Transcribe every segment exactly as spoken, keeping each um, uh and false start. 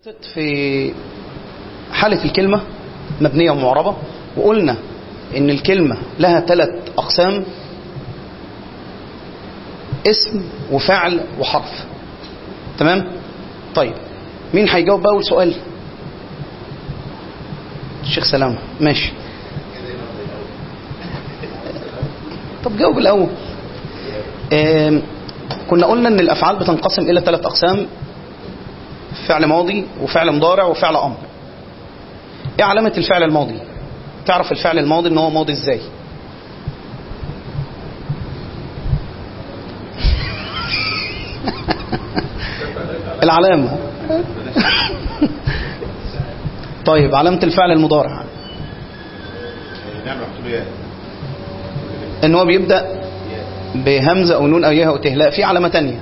في حالة الكلمة مبنية ومعربة، وقلنا ان الكلمة لها ثلاث اقسام: اسم وفعل وحرف. تمام؟ طيب مين هيجاوب بأول سؤال؟ الشيخ سلام. ماشي، طب جاوب الاول. كنا قلنا ان الافعال بتنقسم الى ثلاث اقسام: فعل ماضي وفعل مضارع وفعل امر. ايه علامة الفعل الماضي؟ تعرف الفعل الماضي ان هو ماضي ازاي؟ العلامة. طيب علامة الفعل المضارع ان هو بيبدأ بهمزة او نون او ياء او ت. لا، في علامة تانية.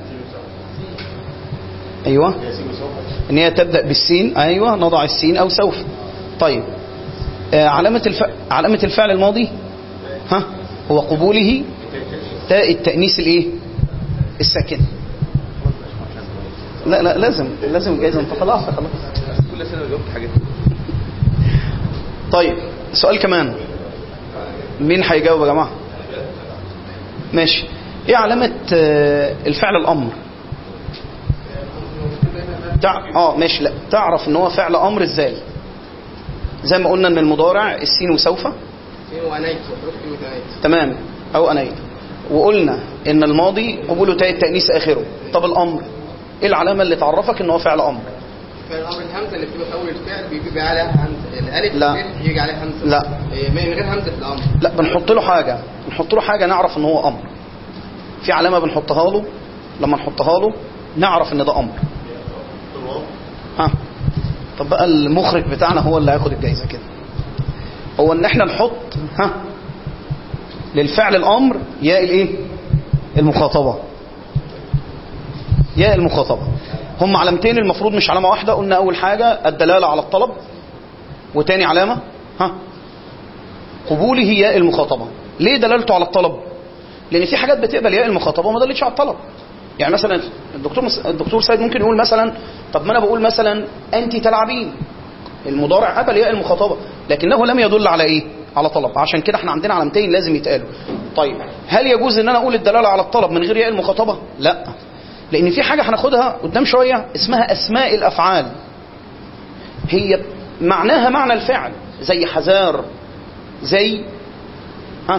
ايوه، ان هي تبدأ بالسين. ايوه، نضع السين او سوف. طيب آه علامة الف... علامة الفعل الماضي ها هو قبوله تاء التأنيث الايه؟ الساكنة. لا لا لازم لازم جايز. انت خلاص خلاص كل سنة جاوبت حاجات. طيب سؤال كمان. مين هيجاوب يا جماعة؟ ماشي. ايه علامة آه الفعل الامر؟ تع... اه ماشي. لا، تعرف ان هو فعل امر ازاي؟ زي ما قلنا ان المضارع السين وسوف. سين وانيت وحروف كلمة انيت. تمام، او انيت. وقلنا ان الماضي قبوله تاء التأنيث اخره. طب الامر ايه العلامة اللي تعرفك ان هو فعل امر؟ فعل الامر الهمزة اللي بتبقى في اول الفعل بيجي عليها همزة. الالف لا بيجي عليها همزة. لا من غير همزة الامر. لا، بنحط له حاجة بنحط له حاجة نعرف ان هو امر. في علامة بنحطها له، لما نحطها له نعرف ان ده امر. ها طب بقى المخرج بتاعنا هو اللي هياخد الجايزة كده. هو ان احنا نحط ها للفعل الامر ياء الايه؟ المخاطبة. ياء المخاطبة. هم علامتين المفروض مش علامة واحدة. قلنا اول حاجة الدلالة على الطلب، وتاني علامة ها قبوله ياء المخاطبة. ليه دلالته على الطلب؟ لان في حاجات بتقبل ياء المخاطبة وما دلتش على الطلب. يعني مثلا الدكتور الدكتور سيد ممكن يقول مثلا طب ما انا بقول مثلا انت تلعبين، المضارع قبل ياء المخاطبة لكنه لم يدل على ايه؟ على طلب. عشان كده احنا عندنا علامتين لازم يتقالوا. طيب هل يجوز ان انا اقول الدلاله على الطلب من غير ياء المخاطبة؟ لا، لان في حاجه هناخدها قدام شويه اسمها اسماء الافعال. هي معناها معنى الفعل، زي حذار، زي ها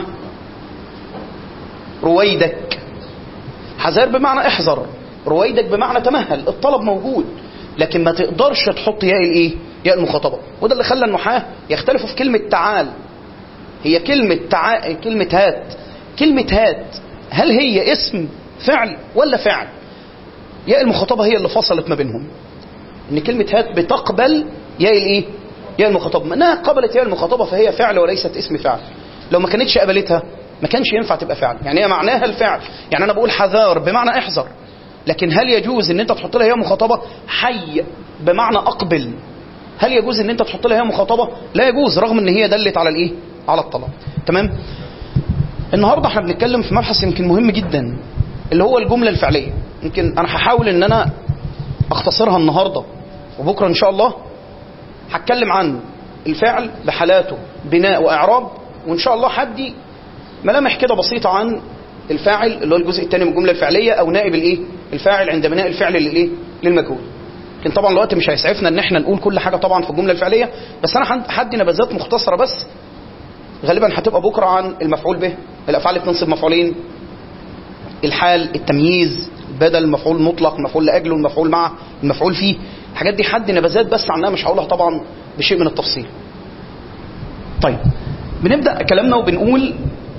رويدك. حذار بمعنى احذر، رويدك بمعنى تمهل. الطلب موجود لكن ما تقدرش تحط ياء الايه؟ ياء المخاطبه. وده اللي خلى النحاة يختلفوا في كلمه تعال. هي كلمه تع... كلمه هات كلمه هات هل هي اسم فعل ولا فعل؟ ياء المخاطبه هي اللي فصلت ما بينهم. ان كلمه هات بتقبل ياء الايه؟ ياء المخاطبه. ما انها قبلت ياء المخاطبه فهي فعل وليست اسم فعل. لو ما كانتش قبلتها ما كانش ينفع تبقى فعل. يعني هي معناها الفعل. يعني انا بقول حذار بمعنى احذر، لكن هل يجوز ان انت تحط لها ياء مخاطبه؟ حي بمعنى اقبل، هل يجوز ان انت تحط لها ياء مخاطبه؟ لا يجوز، رغم ان هي دلت على الايه؟ على الطلب. تمام؟ النهارده احنا بنتكلم في مبحث يمكن مهم جدا اللي هو الجمله الفعليه. يمكن انا هحاول ان انا اختصرها النهارده، وبكره ان شاء الله هتكلم عن الفعل بحالاته بناء واعراب، وان شاء الله هدي ملامح كده بسيطه عن الفاعل اللي هو الجزء الثاني من الجمله الفعليه، او نائب الايه؟ الفاعل عند بناء الفعل للايه؟ للمجهول. لكن طبعا الوقت مش هيسعفنا ان احنا نقول كل حاجه طبعا في الجمله الفعليه، بس انا هدي نبذات مختصره بس غالبا هتبقى بكره عن المفعول به، الافعال اللي بتنصب مفعولين، الحال، التمييز، بدل، المفعول المطلق، المفعول لاجله، المفعول مع، المفعول فيه. الحاجات دي حد نبذات بس عنها، مش هقولها طبعا بشيء من التفصيل. طيب بنبدا كلامنا وبنقول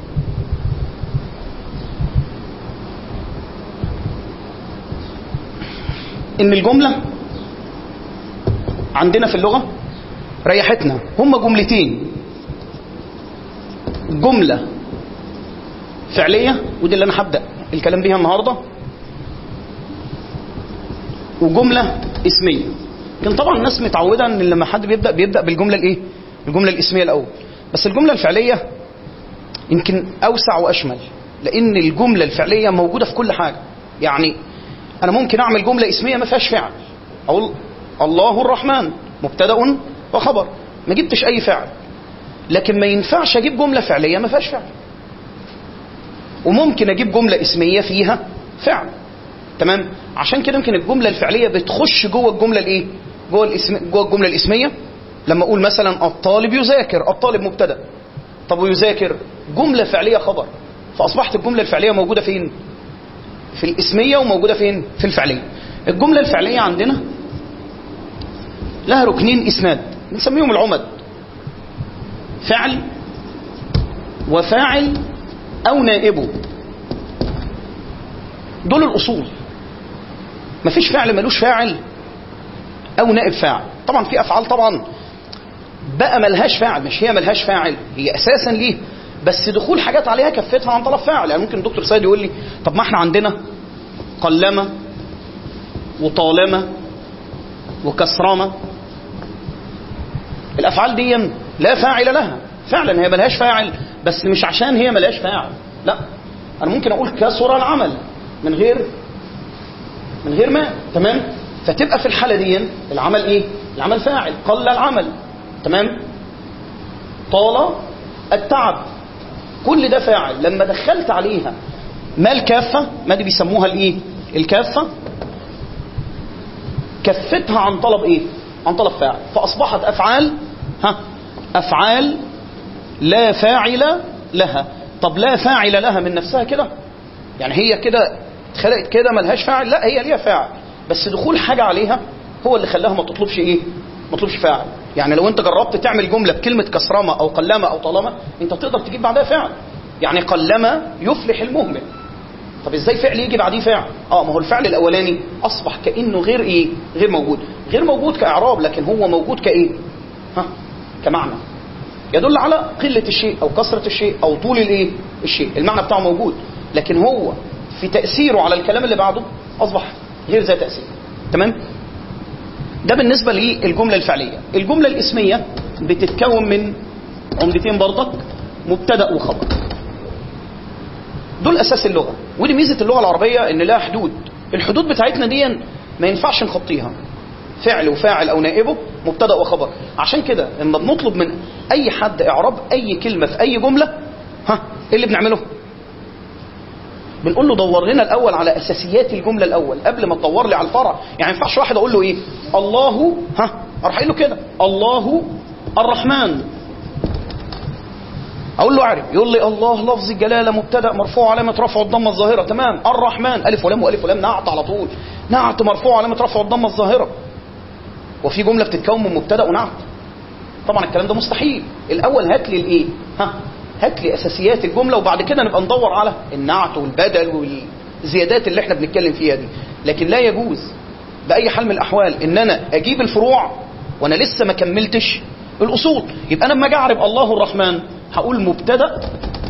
ان الجمله عندنا في اللغه ريحتنا هم جملتين: جمله فعليه ودي اللي انا هبدا الكلام بيها النهارده، وجمله اسميه. لكن طبعا الناس متعوده ان لما حد بيبدا بيبدا بالجمله الايه؟ الجمله الاسميه الاول. بس الجمله الفعليه يمكن اوسع واشمل، لان الجمله الفعليه موجوده في كل حاجه. يعني انا ممكن اعمل جمله اسميه ما فيهاش فعل، اقول الله الرحمن مبتدا وخبر، ما جبتش اي فعل. لكن ما ينفعش اجيب جمله فعليه ما فيهاش فعل، وممكن اجيب جمله اسميه فيها فعل. تمام؟ عشان كده يمكن الجمله الفعليه بتخش جوه الجمله الايه؟ جوه الاسم جوه الجمله الاسميه. لما اقول مثلا الطالب يذاكر، الطالب مبتدا، طب ويذاكر جمله فعليه خبر، فاصبحت الجمله الفعليه موجوده فين؟ في الاسميه، وموجوده فين؟ في الفعليه. الجمله الفعليه عندنا لها ركنين اسناد بنسميهم العمد، فعل وفاعل او نائبه. دول الاصول. مفيش فعل ملوش فاعل او نائب فاعل. طبعا في افعال طبعا بقى ملهاش فاعل، مش هي ملهاش فاعل، هي اساسا ليه، بس دخول حاجات عليها كفتها عن طلب فاعل. يعني ممكن الدكتور سيد يقول لي طب ما احنا عندنا قلما وطالما وكسرما، الافعال دي لا فاعل لها، فعلا هي ملهاش فاعل، بس مش عشان هي ملهاش فاعل، لا، انا ممكن اقول كسر العمل من غير من غير ما. تمام؟ فتبقى في الحاله دي العمل ايه؟ العمل فاعل. قل العمل، تمام، طال التعب، كل ده فاعل. لما دخلت عليها ما الكافه، ما دي بيسموها الايه؟ الكافه، كفتها عن طلب ايه؟ عن طلب فاعل، فاصبحت افعال ها افعال لا فاعل لها. طب لا فاعل لها من نفسها كده؟ يعني هي كده اتخلقت كده ملهاش فاعل؟ لا، هي ليها فاعل، بس دخول حاجه عليها هو اللي خلاها ما تطلبش ايه؟ ما تطلبش فاعل. يعني لو انت جربت تعمل جمله بكلمه كسرما او قلما او طالما، انت تقدر تجيب بعدها فاعل. يعني قلما يفلح المهمل، طب ازاي فعل يجي بعديه فاعل؟ اه ما هو الفعل الاولاني اصبح كانه غير ايه؟ غير موجود. غير موجود كاعراب، لكن هو موجود كايه؟ ها كمعنى، يدل على قله الشيء او كثره الشيء او طول الايه؟ الشيء. المعنى بتاعه موجود، لكن هو في تاثيره على الكلام اللي بعده اصبح غير ذات تاثير. تمام؟ ده بالنسبه للجمله الفعليه. الجمله الاسميه بتتكون من عمدتين برضك، مبتدا وخبر. دول اساس اللغه، ودي ميزه اللغه العربيه ان لها حدود. الحدود بتاعتنا دي ما ينفعش نخطيها، فعل وفاعل او نائبه، مبتدا وخبر. عشان كده لما بنطلب من اي حد اعراب اي كلمه في اي جمله، ها ايه اللي بنعمله؟ بنقول له دور لنا الاول على اساسيات الجمله الاول قبل ما تدور لي على الفرع. يعني ما ينفعش واحد اقول له ايه؟ الله، ها اروح قايل له كده الله الرحمن، اقول له اعرف، يقول لي الله لفظ الجلاله مبتدا مرفوع علامه رفعه الضمه الظاهره. تمام. الرحمن الف ولام والف ولام نعت على طول، نعت مرفوع علامه رفعه الضمه الظاهره. وفي جمله بتتكون من مبتدا ونعت؟ طبعا الكلام ده مستحيل. الاول هات لي الايه؟ ها هات لي اساسيات الجمله، وبعد كده نبقى ندور على النعت والبدل والزيادات اللي احنا بنتكلم فيها دي. لكن لا يجوز باي حال من الاحوال ان انا اجيب الفروع وانا لسه ما كملتش الاصول. يبقى انا لما اجي اعرب الله الرحمن هقول مبتدا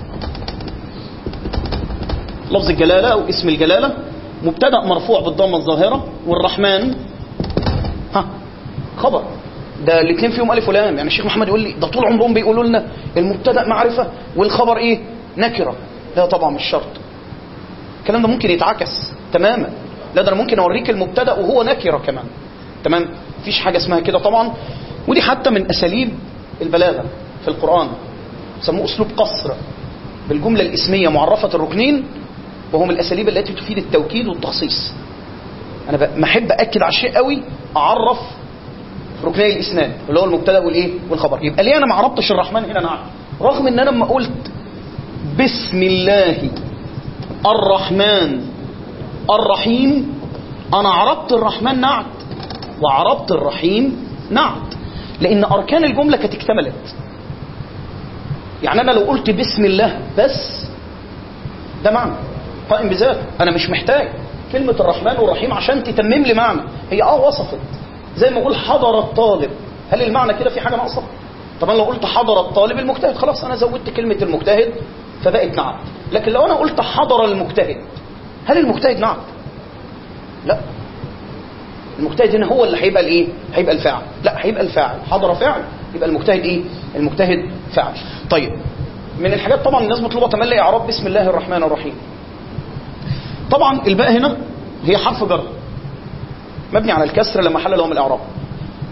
لفظ الجلاله او اسم الجلاله، مبتدا مرفوع بالضمه الظاهره، والرحمن ها خبر. ده الاثنين فيهم الف ولام. يعني الشيخ محمد يقول لي ده طول عمرهم بيقولوا لنا المبتدا معرفه والخبر ايه؟ نكره. لا طبعا مش شرط، الكلام ده ممكن يتعكس تماما. لا ده انا ممكن اوريك المبتدا وهو نكره كمان. تمام؟ مفيش حاجه اسمها كده طبعا. ودي حتى من اساليب البلاغه في القران، سموه اسلوب قصر بالجمله الاسميه معرفه الركنين، وهو من الاساليب التي تفيد التوكيد والتخصيص. انا بحب اكد على الشيء قوي، اعرف ركني الاسناد اللي هو المبتدا والايه؟ والخبر. يبقى ليه انا ما عرفتش الرحمن هنا نعت؟ رغم ان انا لما قلت بسم الله الرحمن الرحيم انا عربت الرحمن نعت وعربت الرحيم نعت، لان اركان الجمله كانت اكتملت. يعني انا لو قلت بسم الله بس ده معنى قائم بذاته، انا مش محتاج كلمه الرحمن والرحيم عشان تتمم لي معنى. هي اه وصفت، زي ما اقول حضر الطالب، هل المعنى كده في حاجه ناقصه؟ طب انا لو قلت حضر الطالب المجتهد خلاص انا زودت كلمه المجتهد فبقت نعت. لكن لو انا قلت حضر المجتهد، هل المجتهد نعت؟ لا، المجتهد هنا هو اللي هيبقى الايه؟ هيبقى الفاعل. لا، هيبقى الفاعل. حضر فاعل، يبقى المجتهد ايه؟ المجتهد فاعل. طيب من الحاجات طبعا الناس مطلوبه تملي اعراب بسم الله الرحمن الرحيم. طبعا الباء هنا هي حرف جر مبني على الكسر لما محل له من الاعراب.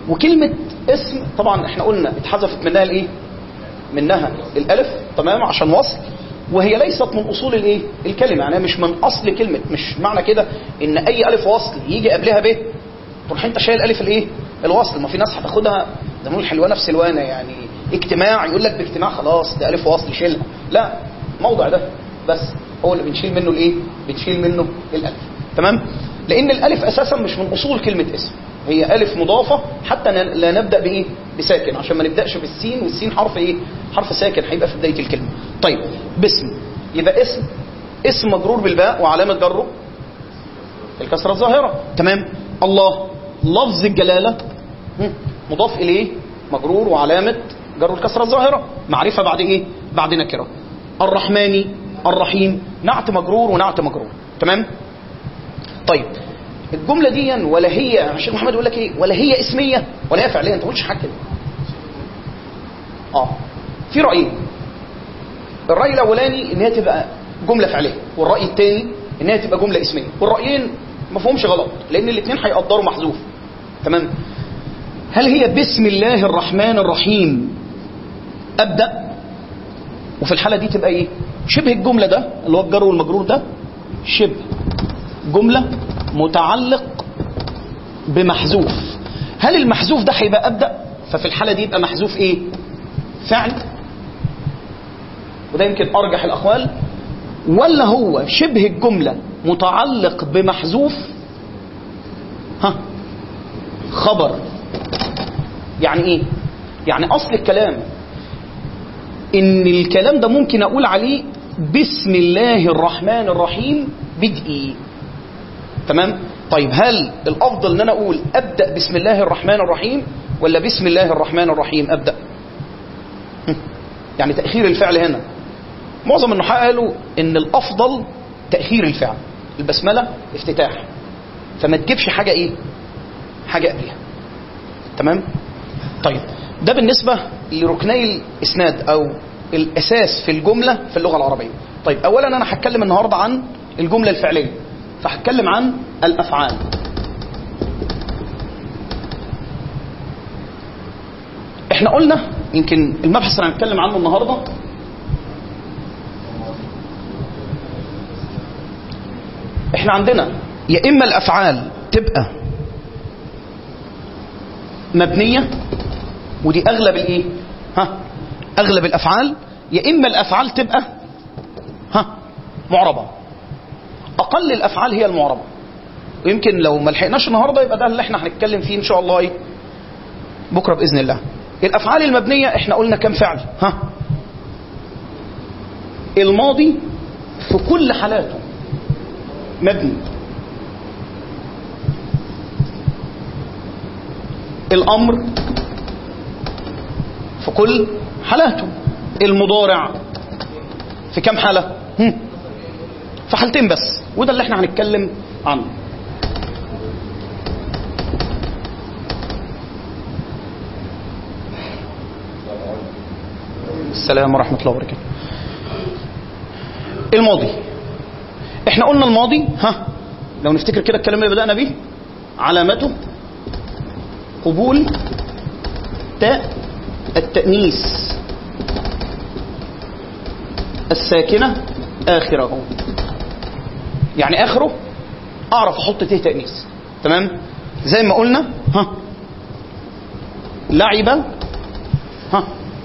وكلمة اسم طبعا احنا قلنا اتحذفت منها الايه؟ منها الالف، تمام، عشان وصل، وهي ليست من اصول الايه؟ الكلمة، يعني مش من اصل كلمة. مش معنى كده ان اي الف وصل يجي قبلها ب تروح انت شايل الف الايه؟ الوصل. ما في ناس هتاخدها زي ما نقول حلوانه في سلوانه، يعني اجتماع يقول لك باجتماع خلاص ده الف وصل شيلها، لا، الموضع ده بس هو اللي بنشيل منه الايه؟ بنشيل منه الالف، تمام؟ لان الالف اساسا مش من اصول كلمه اسم، هي الف مضافه حتى لا نبدا بايه؟ بساكن، عشان ما نبداش بالسين، والسين حرف ايه؟ حرف ساكن هيبقى في بدايه الكلمه. طيب باسم، يبقى اسم اسم مجرور بالباء وعلامه جره الكسره الظاهره، تمام؟ الله لفظ الجلاله مضاف اليه مجرور وعلامه جر الكسره الظاهره، معرفه بعد ايه؟ بعد نكره. الرحمن الرحيم نعت مجرور ونعت مجرور، تمام؟ طيب الجمله دي ولا هي الشيخ محمد يقول لك ايه؟ ولا هي اسميه ولا هي فعليه؟ انت ما قلتش حاجه كده. اه في رايين. الراي الاولاني ان هي تبقى جمله فعليه، والراي الثاني ان هي تبقى جمله اسميه، والرايين ما فيهمش غلط لان الاثنين هيقدروا محذوف، تمام؟ هل هي بسم الله الرحمن الرحيم ابدا؟ وفي الحاله دي تبقى ايه؟ شبه الجمله ده اللي هو الجر والمجرور ده شبه جمله متعلق بمحذوف. هل المحذوف ده هيبقى ابدا؟ ففي الحاله دي يبقى محذوف ايه؟ فعل، وده يمكن ارجح الاقوال. ولا هو شبه الجمله متعلق بمحذوف ها خبر؟ يعني ايه؟ يعني اصل الكلام ان الكلام ده ممكن اقول عليه بسم الله الرحمن الرحيم بدئي، تمام؟ طيب هل الافضل ان انا اقول ابدا بسم الله الرحمن الرحيم ولا بسم الله الرحمن الرحيم ابدا؟ يعني تاخير الفعل هنا معظم النحاة قالوا ان الافضل تاخير الفعل، البسمله افتتاح، فما تجيبش حاجه ايه؟ حاجه قبلها، تمام؟ طيب ده بالنسبه لركني الاسناد او الاساس في الجمله في اللغه العربيه. طيب اولا انا هتكلم النهارده عن الجمله الفعليه، فهتكلم عن الافعال. احنا قلنا يمكن المبحث اللي هنتكلم عنه النهارده احنا عندنا يا اما الافعال تبقى مبنيه، ودي اغلب الايه؟ ها اغلب الافعال، يا اما الافعال تبقى ها معربه. اقل الافعال هي المعربه، ويمكن لو ما لحقناش النهارده يبقى ده اللي احنا هنتكلم فيه ان شاء الله ايه بكره باذن الله. الافعال المبنيه احنا قلنا كم فعل؟ ها الماضي في كل حالاته مبني، الامر في كل حالاته، المضارع في كم حاله؟ هم. في حالتين بس، وده اللي احنا هنتكلم عنه. السلام ورحمه الله وبركاته. الماضي احنا قلنا الماضي ها لو نفتكر كده الكلام اللي بدأنا بيه، علامته قبول تاء التأنيث الساكنة آخره، يعني آخره أعرف أحط تاء تأنيث، تمام؟ زي ما قلنا ها لعب ها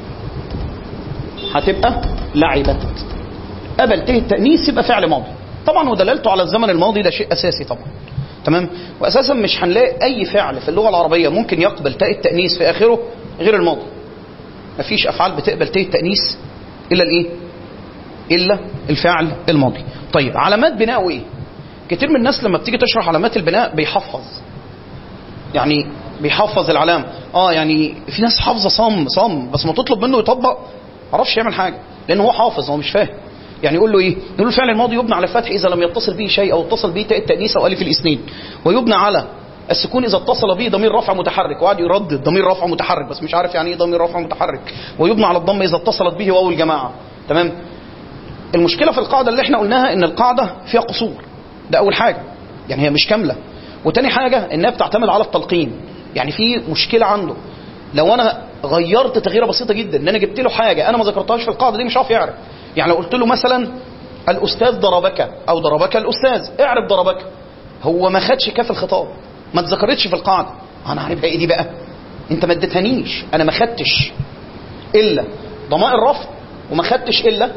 هتبقى لعبت، قبل تاء التأنيث يبقى فعل ماضي طبعا، ودلالته على الزمن الماضي ده شيء أساسي طبعا، تمام؟ وأساسا مش هنلاقي أي فعل في اللغة العربية ممكن يقبل تاء التأنيث في آخره غير الماضي. مفيش أفعال بتقبل تاء التأنيث إلا الإيه؟ إلا الفعل الماضي. طيب علامات بناء إيه؟ كتير من الناس لما بتيجي تشرح علامات البناء بيحفظ، يعني بيحفظ العلامة. اه يعني في ناس حافظة صم صم بس ما تطلب منه يطبق معرفش يعمل حاجة لأنه هو حافظ هو مش فاهم. يعني يقول له ايه؟ يقول له الفعل الماضي يبنى على الفتح اذا لم يتصل به شيء او اتصل به تاء التانيث او الف الاسنين، ويبنى على السكون اذا اتصل به ضمير رفع متحرك، وقعد يردد ضمير رفع متحرك بس مش عارف يعني ايه ضمير رفع متحرك، ويبنى على الضم اذا اتصلت به واو الجماعه، تمام؟ المشكله في القاعده اللي احنا قلناها ان القاعده فيها قصور، ده اول حاجه، يعني هي مش كامله، وتاني حاجه انها بتعتمد على التلقين. يعني في مشكله عنده. لو انا غيرت تغييره بسيطه جدا، ان انا جبت له حاجه انا ما ذكرتهاش في القاعده دي، مش عارف يعرف. يعني لو قلت له مثلا الاستاذ ضربك او ضربك الاستاذ، اعرف ضربك، هو ما خدش كاف الخطاب، ما اتذكرتش في القاعده، انا عارفها ايه دي بقى؟ انت ما اديتهانيش، انا ما خدتش الا ضمائر الرفع وما خدتش الا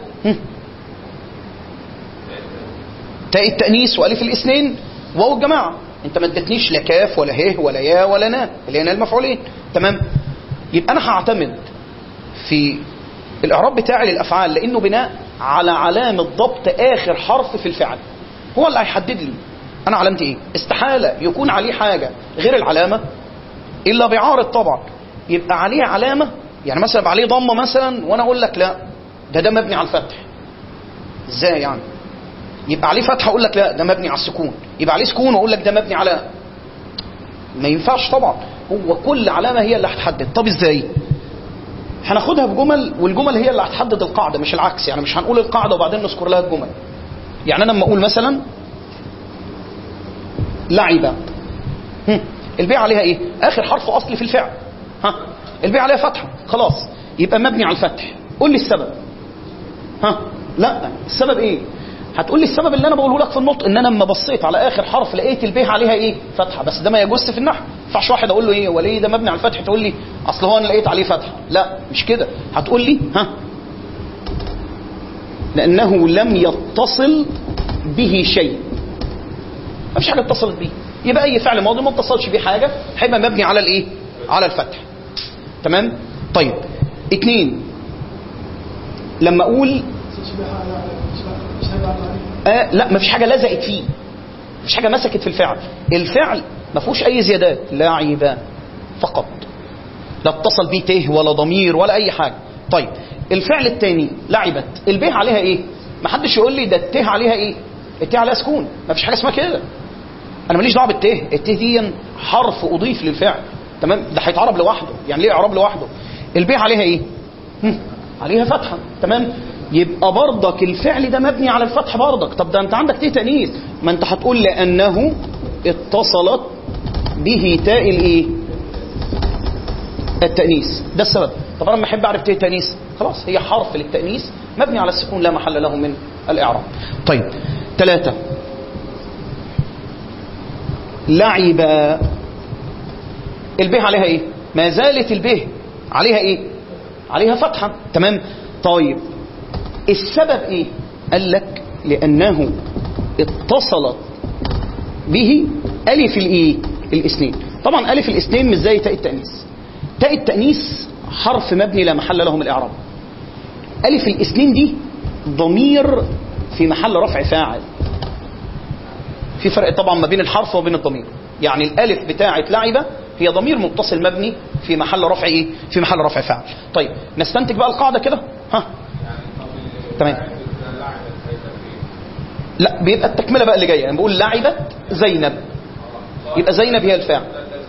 تاء التانيث والف الاثنين واو الجماعه. انت ما اديتنيش لا كاف ولا ه ولا يا ولا نا اللي هنا المفعولين. تمام؟ يبقى انا هعتمد في الاعراب بتاعي للافعال لانه بناء على علامه ضبط اخر حرف في الفعل، هو اللي هيحدد لي انا علامتي ايه. استحاله يكون عليه حاجه غير العلامه الا بعارض طبعا. يبقى عليه علامه، يعني مثلا يبقى عليه ضمه مثلا وانا اقول لك لا ده ده مبني على الفتح. ازاي يعني؟ يبقى عليه فتحه اقول لك لا ده مبني على السكون، يبقى عليه سكون واقول لك ده مبني على، ما ينفعش طبعا. هو كل علامه هي اللي هتحدد. طب ازاي؟ هناخدها بجمل، والجمل هي اللي هتحدد القاعده مش العكس. يعني مش هنقول القاعده وبعدين نذكر لها الجمل. يعني انا لما اقول مثلا لعب، الباء عليها ايه؟ اخر حرف اصلي في الفعل، ها الباء عليها فتحه، خلاص يبقى مبني على الفتح. قول لي السبب. ها لا السبب ايه؟ هتقول لي السبب اللي انا بقوله لك في النطق، ان انا لما بصيت على اخر حرف لقيت الباء عليها ايه؟ فتحه. بس ده ما يجوز في النحو. ما ينفعش واحد اقول له ايه وليه ده مبني على الفتح تقول لي اصل هو انا لقيت عليه فتحه. لا مش كده. هتقول لي ها لانه لم يتصل به شيء، ما فيش حاجه اتصلت بيه. يبقى اي فعل ماضي ما اتصلش بيه حاجه هيبقى مبني على الايه؟ على الفتح. تمام؟ طيب اثنين، لما اقول آه لا ما فيش حاجه لزقت فيه، ما فيش حاجه مسكت في الفعل. الفعل ما فيهوش اي زيادات، لعب فقط، لا اتصل بيه ته ولا ضمير ولا اي حاجه. طيب الفعل الثاني لعبت، الباء عليها ايه؟ ما حدش يقول لي ده الته عليها ايه؟ الته عليها سكون، ما فيش حاجه اسمها كده. انا ماليش دعوه بالته، الته دي حرف اضيف للفعل. تمام؟ ده هيتعرب لوحده. يعني ليه اعراب لوحده؟ الباء عليها ايه؟ هم. عليها فتحه. تمام؟ يبقى برضك الفعل ده مبني على الفتح برضك. طب ده انت عندك تاء تانيث، ما انت هتقول لانه اتصلت به تاء الايه؟ التانيث، ده السبب. طب انا لما احب اعرف تاء تانيث خلاص هي حرف للتانيث مبني على السكون لا محل له من الاعراب. طيب ثلاثة، لعب، الباء عليها ايه؟ ما زالت الباء عليها ايه؟ عليها فتحه. تمام؟ طيب السبب ايه؟ قال لك لانه اتصلت به الف الايه؟ الاثنين. طبعا الف الاثنين مش زي تاء التانيث. تاء التانيث حرف مبني لا محل له من الاعراب. الف الاثنين دي ضمير في محل رفع فاعل. في فرق طبعا ما بين الحرف وبين الضمير. يعني الالف بتاعه لعبه هي ضمير متصل مبني في محل رفع ايه؟ في محل رفع فاعل. طيب نستنتج بقى القاعده كده. ها تمام؟ لا بيبقى التكمله بقى اللي جايه. يعني بقول لعبت زينب، يبقى زينب هي الفاعل.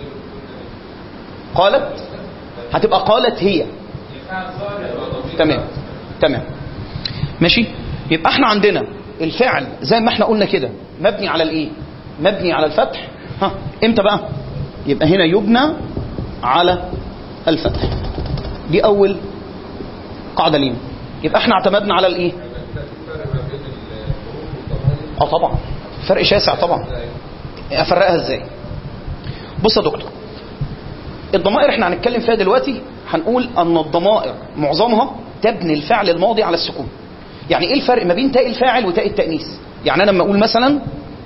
قالت هتبقى قالت هي. تمام تمام ماشي. يبقى احنا عندنا الفعل زي ما احنا قلنا كده مبني على الايه؟ مبني على الفتح. ها امتى بقى؟ يبقى هنا يبنى على الفتح. دي اول قاعده لينا. يبقى احنا اعتمدنا على الايه؟ اه طبعا فرق شاسع طبعا. افرقها ازاي؟ بص يا دكتور، الضمائر احنا هنتكلم فيها دلوقتي. هنقول ان الضمائر معظمها تبني الفعل الماضي على السكون. يعني ايه الفرق ما بين تاء الفاعل وتاء التانيث؟ يعني انا لما اقول مثلا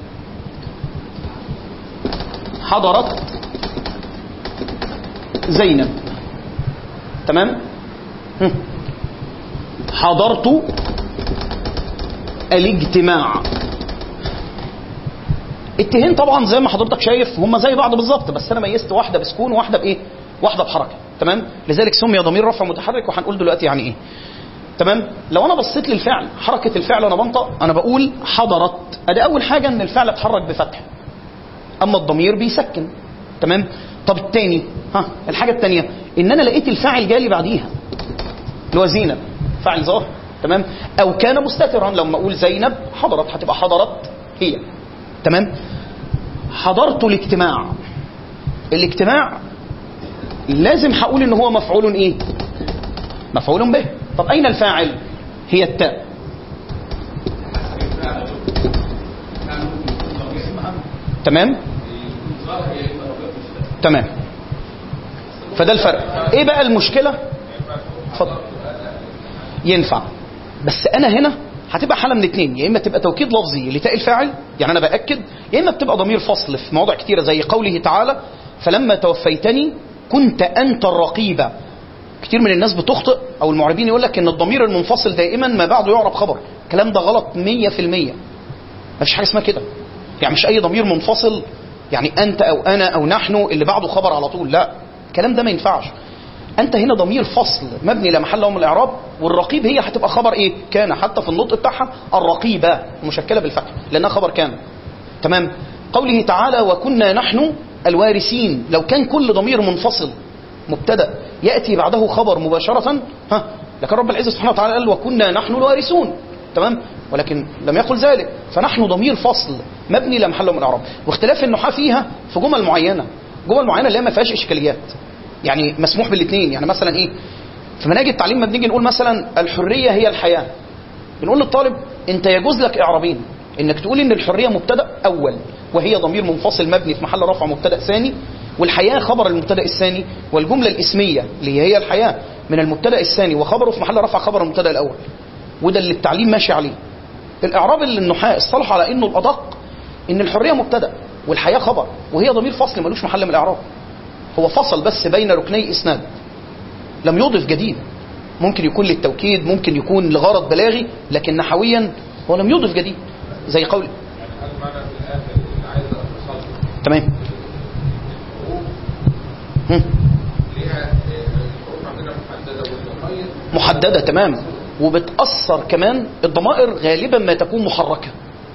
حضرت زينب، تمام؟ حضرت الاجتماع. التهين طبعا زي ما حضرتك شايف هم زي بعض بالظبط، بس انا ميزت واحده بسكون وواحده بايه؟ واحده بحركه. تمام؟ لذلك سمي ضمير رفع متحرك، وهنقول دلوقتي يعني ايه. تمام؟ لو انا بصيت للفعل حركه الفعل وانا بنطق انا بقول حضرت، ادي اول حاجه ان الفعل اتحرك بفتح، اما الضمير بيسكن. تمام؟ طب الثاني، ها الحاجه الثانيه ان انا لقيت الفاعل جالي بعديها اللي هو زينب، فاعل ظاهر. تمام؟ او كان مستترا، لما اقول زينب حضرت هتبقى حضرت هي. تمام؟ حضرت الاجتماع. الاجتماع لازم هقول ان هو مفعول ايه؟ مفعول به. طب اين الفاعل؟ هي التاء. تمام تمام. فده الفرق. ايه بقى المشكله؟ اتفضل. ينفع، بس انا هنا هتبقى حاله من اتنين، يا اما تبقى توكيد لفظي لتاء الفاعل يعني انا باكد، يا اما بتبقى ضمير فصل في مواضع كتيره زي قوله تعالى فلما توفيتني كنت انت الرقيب. كتير من الناس بتخطئ او المعربين يقول لك ان الضمير المنفصل دائما ما بعده يعرب خبر. الكلام ده غلط مية في المية. مفيش حاجه اسمها كده. يعني مش اي ضمير منفصل يعني انت او انا او نحن اللي بعده خبر على طول، لا الكلام ده ما ينفعش. انت هنا ضمير فصل مبني لا محل له من الاعراب، والرقيب هي هتبقى خبر ايه؟ كان، حتى في النطق بتاعها الرقيبه مشكله بالفتح لانها خبر كان. تمام. قوله تعالى وكنا نحن الوارثين، لو كان كل ضمير منفصل مبتدا ياتي بعده خبر مباشره ها لكن رب العزه سبحانه وتعالى قال وكنا نحن الوارثون. تمام. ولكن لم يقل ذلك، فنحن ضمير فصل مبني لا محل له من الاعراب. واختلاف النحاة فيها في جمل معينه، جمل معينه اللي هي ما فيهاش اشكاليات، يعني مسموح بالاثنين. يعني مثلا ايه؟ في مناهج التعليم لما بنيجي نقول مثلا الحريه هي الحياه، بنقول للطالب انت يجوز لك اعرابين، انك تقول ان الحريه مبتدا اول وهي ضمير منفصل مبني في محل رفع مبتدا ثاني، والحياه خبر المبتدا الثاني، والجمله الاسميه اللي هي الحياه من المبتدا الثاني وخبره في محل رفع خبر المبتدا الاول. وده اللي التعليم ماشي عليه. الاعراب اللي النحاة اصطلحوا على انه الادق ان الحريه مبتدا والحياه خبر وهي ضمير فصل ملوش محل من الاعراب. هو فصل بس بين ركني اسناد، لم يضف جديد. ممكن يكون للتوكيد، ممكن يكون لغرض بلاغي، لكن نحويا هو لم يضف جديد. زي قول يعني هل معنى في الاخر اللي عايز اتصل تمام ليها الحروف عندنا محدده والضمائر محدده تمام، وبتاثر كمان الضمائر غالبا ما تكون محركه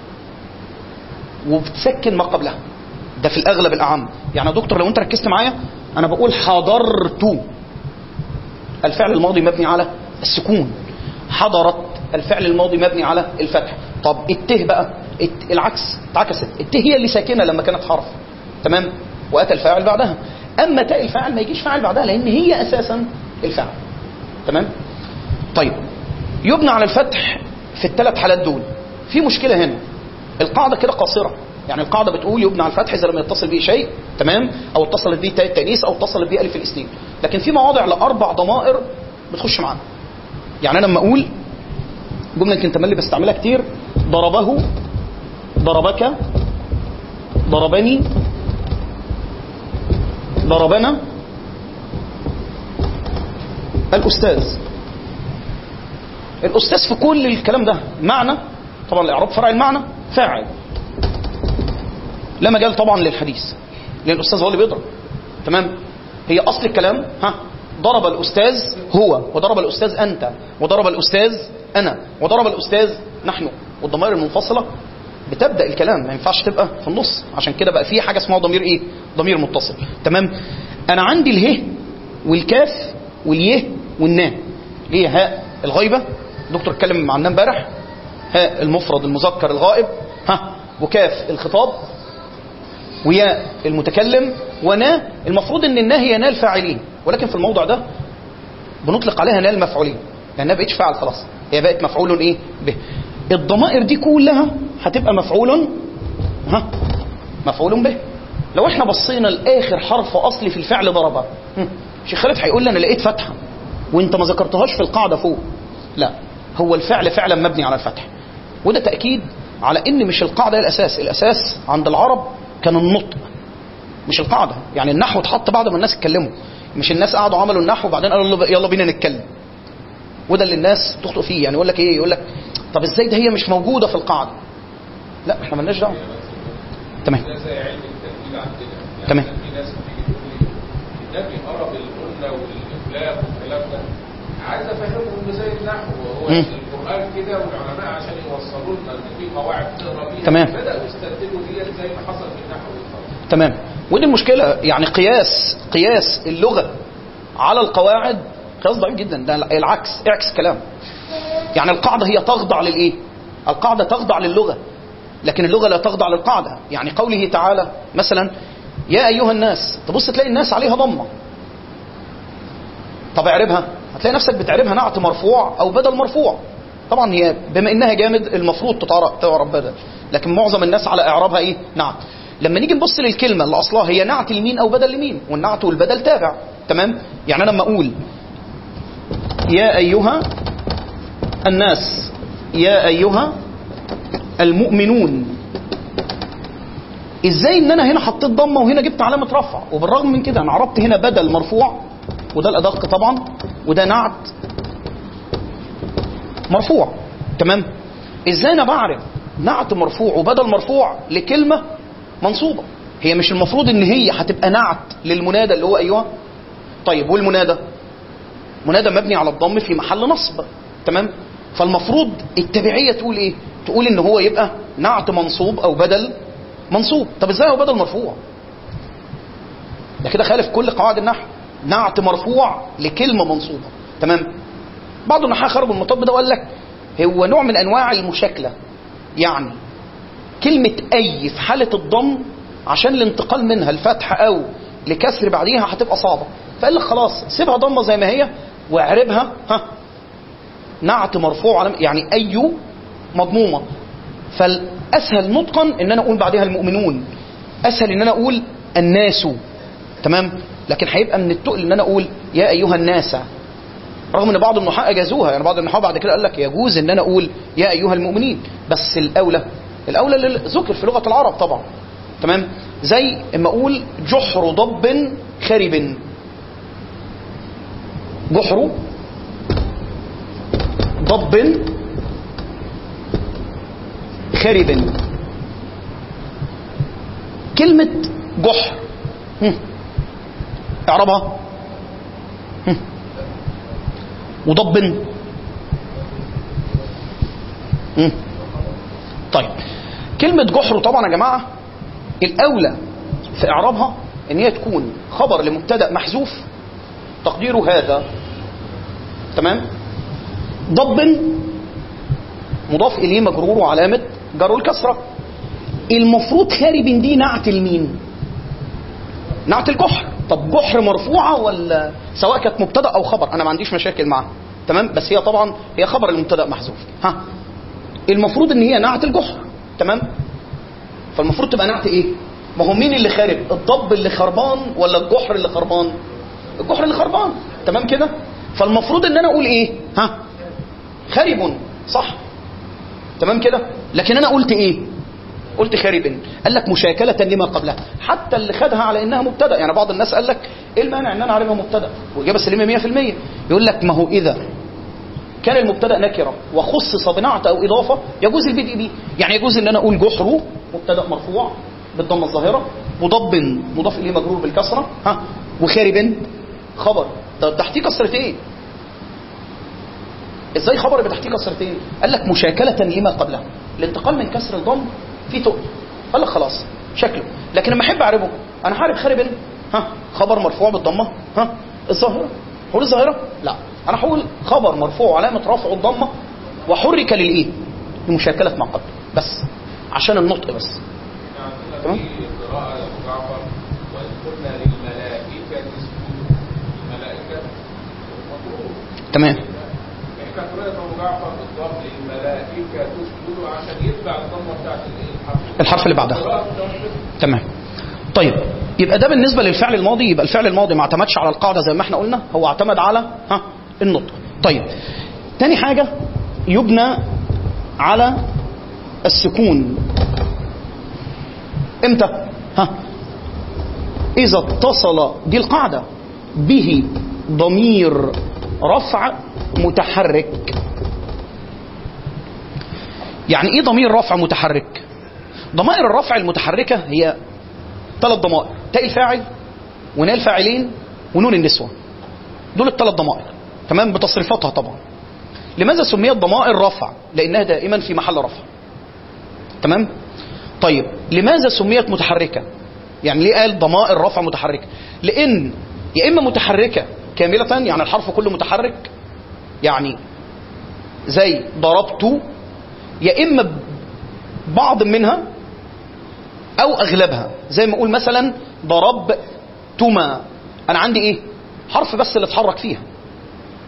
وبتسكن ما قبلها، ده في الاغلب الاعم. يعني يا دكتور لو انت ركزت معايا انا بقول حضرت، الفعل الماضي مبني على السكون، حضرت الفعل الماضي مبني على الفتح. طب الته بقى الت... العكس اتعكست، الته هي اللي ساكنه لما كانت حرف. تمام. واتى الفاعل بعدها. اما تاء الفاعل ما يجيش فاعل بعدها لان هي اساسا الفعل. تمام. طيب يبنى على الفتح في الثلاث حالات دول. في مشكله هنا، القاعده كده قاصره، يعني القاعده بتقول يبنى على الفتح اذا لم يتصل به شيء، تمام، او اتصلت به تاء التانيث او اتصلت به الف الاثنين. لكن في مواضع لاربع ضمائر بتخش معانا. يعني انا لما اقول جمله يمكن تملي بستعملها كتير، ضربه، ضربك، ضربني، ضربنا، الاستاذ. الاستاذ في كل الكلام ده معنى، طبعا الاعراب فرع المعنى فاعل، لا مجال طبعا للحديث لان الاستاذ هو اللي بيضرب. تمام. هي اصل الكلام ها ضرب الاستاذ هو، وضرب الاستاذ انت، وضرب الاستاذ انا، وضرب الاستاذ نحن. والضمائر المنفصله بتبدا الكلام، ما ينفعش تبقى في النص، عشان كده بقى في حاجه اسمها ضمير ايه؟ ضمير متصل. تمام. انا عندي اله والكاف واليه والناء. ليه هاء الغيبه، الدكتور اتكلم عنها امبارح، هاء المفرد المذكر الغائب، ها، وكاف الخطاب، وياء المتكلم، ونا المفروض ان النا هي نا الفاعلين، ولكن في الموضع ده بنطلق عليها نا المفعولين لانها بقتش فاعل خلاص، هي بقت مفعول ايه به. الضمائر دي كلها هتبقى مفعول ها مفعول به. لو احنا بصينا لاخر حرف اصلي في الفعل ضربه، شيخ خالد هيقول لي انا لقيت فتحه وانت ما ذكرتهاش في القاعده فوق. لا، هو الفعل فعلا مبني على الفتح، وده تاكيد على ان مش القاعده الاساس. الاساس عند العرب كان النطق مش القاعده. يعني النحو اتحط بعد ما الناس اتكلموا، مش الناس قعدوا عملوا النحو وبعدين قالوا يلا بينا نتكلم. وده اللي الناس تخطئ فيه. يعني يقول لك ايه؟ يقول لك طب ازاي ده هي مش موجوده في القاعده؟ لا احنا مالناش دعوه. تمام تمام. في ناس بتيجي تقول لي النبي قرب القلة والإفلاق والكلام ده، عايز افهمهم زي النحو، وهو القرآن كده والعلماء عشان يوصلوا لنا ان في قواعد تقرا بيها، تمام، بدأوا يستخدموا ديت زي ما حصل في النحو والفرق. تمام. ودي المشكله، يعني قياس قياس اللغه على القواعد قياس ضعيف جدا. ده العكس، اعكس كلام. يعني القاعده هي تخضع للايه؟ القاعده تخضع للغه، لكن اللغه لا تخضع للقاعده. يعني قوله تعالى مثلا يا ايها الناس، تبص تلاقي الناس عليها ضمه، طب اعربها، هتلاقي نفسك بتعربها نعت مرفوع او بدل مرفوع. طبعا هي بما انها جامد المفروض تتعرب تعرب بدل، لكن معظم الناس على اعرابها ايه؟ نعت. لما نيجي نبص للكلمه اللي اصلها هي نعت لمين او بدل لمين، والنعت والبدل تابع. تمام؟ يعني انا لما اقول يا ايها الناس، يا ايها المؤمنون، ازاي ان انا هنا حطيت ضمه وهنا جبت علامه رفع، وبالرغم من كده انا عربت هنا بدل مرفوع، وده الادق طبعا، وده نعت مرفوع. تمام؟ ازاي انا بعرف نعت مرفوع وبدل مرفوع لكلمه منصوبه؟ هي مش المفروض ان هي هتبقى نعت للمنادى اللي هو ايها؟ طيب والمنادى؟ منادى مبني على الضم في محل نصب. تمام؟ فالمفروض التبعيه تقول ايه؟ تقول ان هو يبقى نعت منصوب او بدل منصوب. طب ازاي هو بدل مرفوع؟ ده كده خالف كل قواعد النحو. نعت مرفوع لكلمه منصوبه. تمام؟ بعض النحاة خرجوا المطب ده وقال لك هو نوع من انواع المشاكله، يعني كلمه اي في حاله الضم عشان الانتقال منها الفتح او لكسر بعديها هتبقى صعبه، فقال لك خلاص سيبها ضمه زي ما هي واعربها ها نعت مرفوع، يعني اي مضمومه. فالاسهل نطقا ان انا اقول بعدها المؤمنون، اسهل ان انا اقول الناس. تمام؟ لكن هيبقى من التقل ان انا اقول يا ايها الناس، رغم ان بعض النحاة اجازوها. يعني بعض النحاة بعد كده قال لك يجوز ان انا اقول يا ايها المؤمنين، بس الاولى الاولى اللي ذكر في لغه العرب طبعا. تمام؟ زي اما اقول جحر ضب خرب، جحر ضب خرب. كلمة جحر اعربها وضب. طيب كلمة جحر طبعا يا جماعة الأولى في إعرابها إن هي تكون خبر لمبتدأ محذوف تقديره هذا. تمام؟ ضب مضاف إليه مجرور وعلامة جره الكسرة. المفروض خارب دي نعت المين؟ نعت الجحر. طب جحر مرفوعة ولا سواء كانت مبتدأ أو خبر أنا ما عنديش مشاكل معها. تمام؟ بس هي طبعا هي خبر المبتدأ محذوف. ها المفروض ان هي نعت الجحر. تمام؟ فالمفروض تبقى نعت ايه؟ ما هو مين اللي خارب؟ الضب اللي خربان ولا الجحر اللي خربان؟ الجحر اللي خربان. تمام كده؟ فالمفروض ان انا اقول ايه؟ ها خارب، صح؟ تمام كده؟ لكن انا قلت ايه؟ قلت خارب. قال لك مشاكلة لما قبلها، حتى اللي خدها على انها مبتدا. يعني بعض الناس قال لك ايه المانع ان انا اعرفها مبتدا؟ والاجابه السليمه مية في المية. يقول لك ما هو اذا كان المبتدا نكره وخصص بنعت او اضافه يجوز البدء به. يعني يجوز ان انا اقول جحر مبتدا مرفوع بالضمه الظاهره، مضب مضاف اليه مجرور بالكسره، ها وخارب خبر. طب تحتيه كسرتين. ازاي خبر يبقى تحتيه كسرتين؟ قال لك مشاكله لما قبلها، الانتقال من كسر الضم في تقل. قال لك خلاص شكله. لكن لما احب اعربه انا هعرب خارب ها خبر مرفوع بالضمه ها الظاهره. هقول الظاهره؟ لا، انا هقول خبر مرفوع علامه رفعه الضمه وحرك للايه؟ لمشاكله ما قبل، بس عشان النطق بس. تمام؟ في قراءه ابو جعفر وقلنا للملائكه اسجدوا، الملائكه تمام. احنا قراءه ابو جعفر بالضبط للملائكه تسجدوا عشان يتبع الضمه بتاعت الايه؟ الحرف اللي بعدها. تمام. طيب يبقى ده بالنسبه للفعل الماضي. يبقى الفعل الماضي ما اعتمدش على القاعده زي ما احنا قلنا، هو اعتمد على ها النطق. طيب تاني حاجه يبنى على السكون امتى؟ ها اذا اتصل، دي القاعده، به ضمير رفع متحرك. يعني ايه ضمير رفع متحرك؟ ضمائر الرفع المتحركه هي ثلاث ضمائر: تاء الفاعل وناء الفاعلين ونون النسوه. دول الثلاث ضمائر. تمام؟ بتصريفاتها طبعا. لماذا سميت ضمائر رفع؟ لانها دائما في محل رفع. تمام؟ طيب لماذا سميت متحركه؟ يعني ليه قال ضمائر رفع متحركه؟ لان يا اما متحركه كامله، يعني الحرف كله متحرك، يعني زي ضربت، يا اما بعض منها او اغلبها، زي ما اقول مثلا ضربتما، انا عندي ايه؟ حرف بس اللي اتحرك فيها،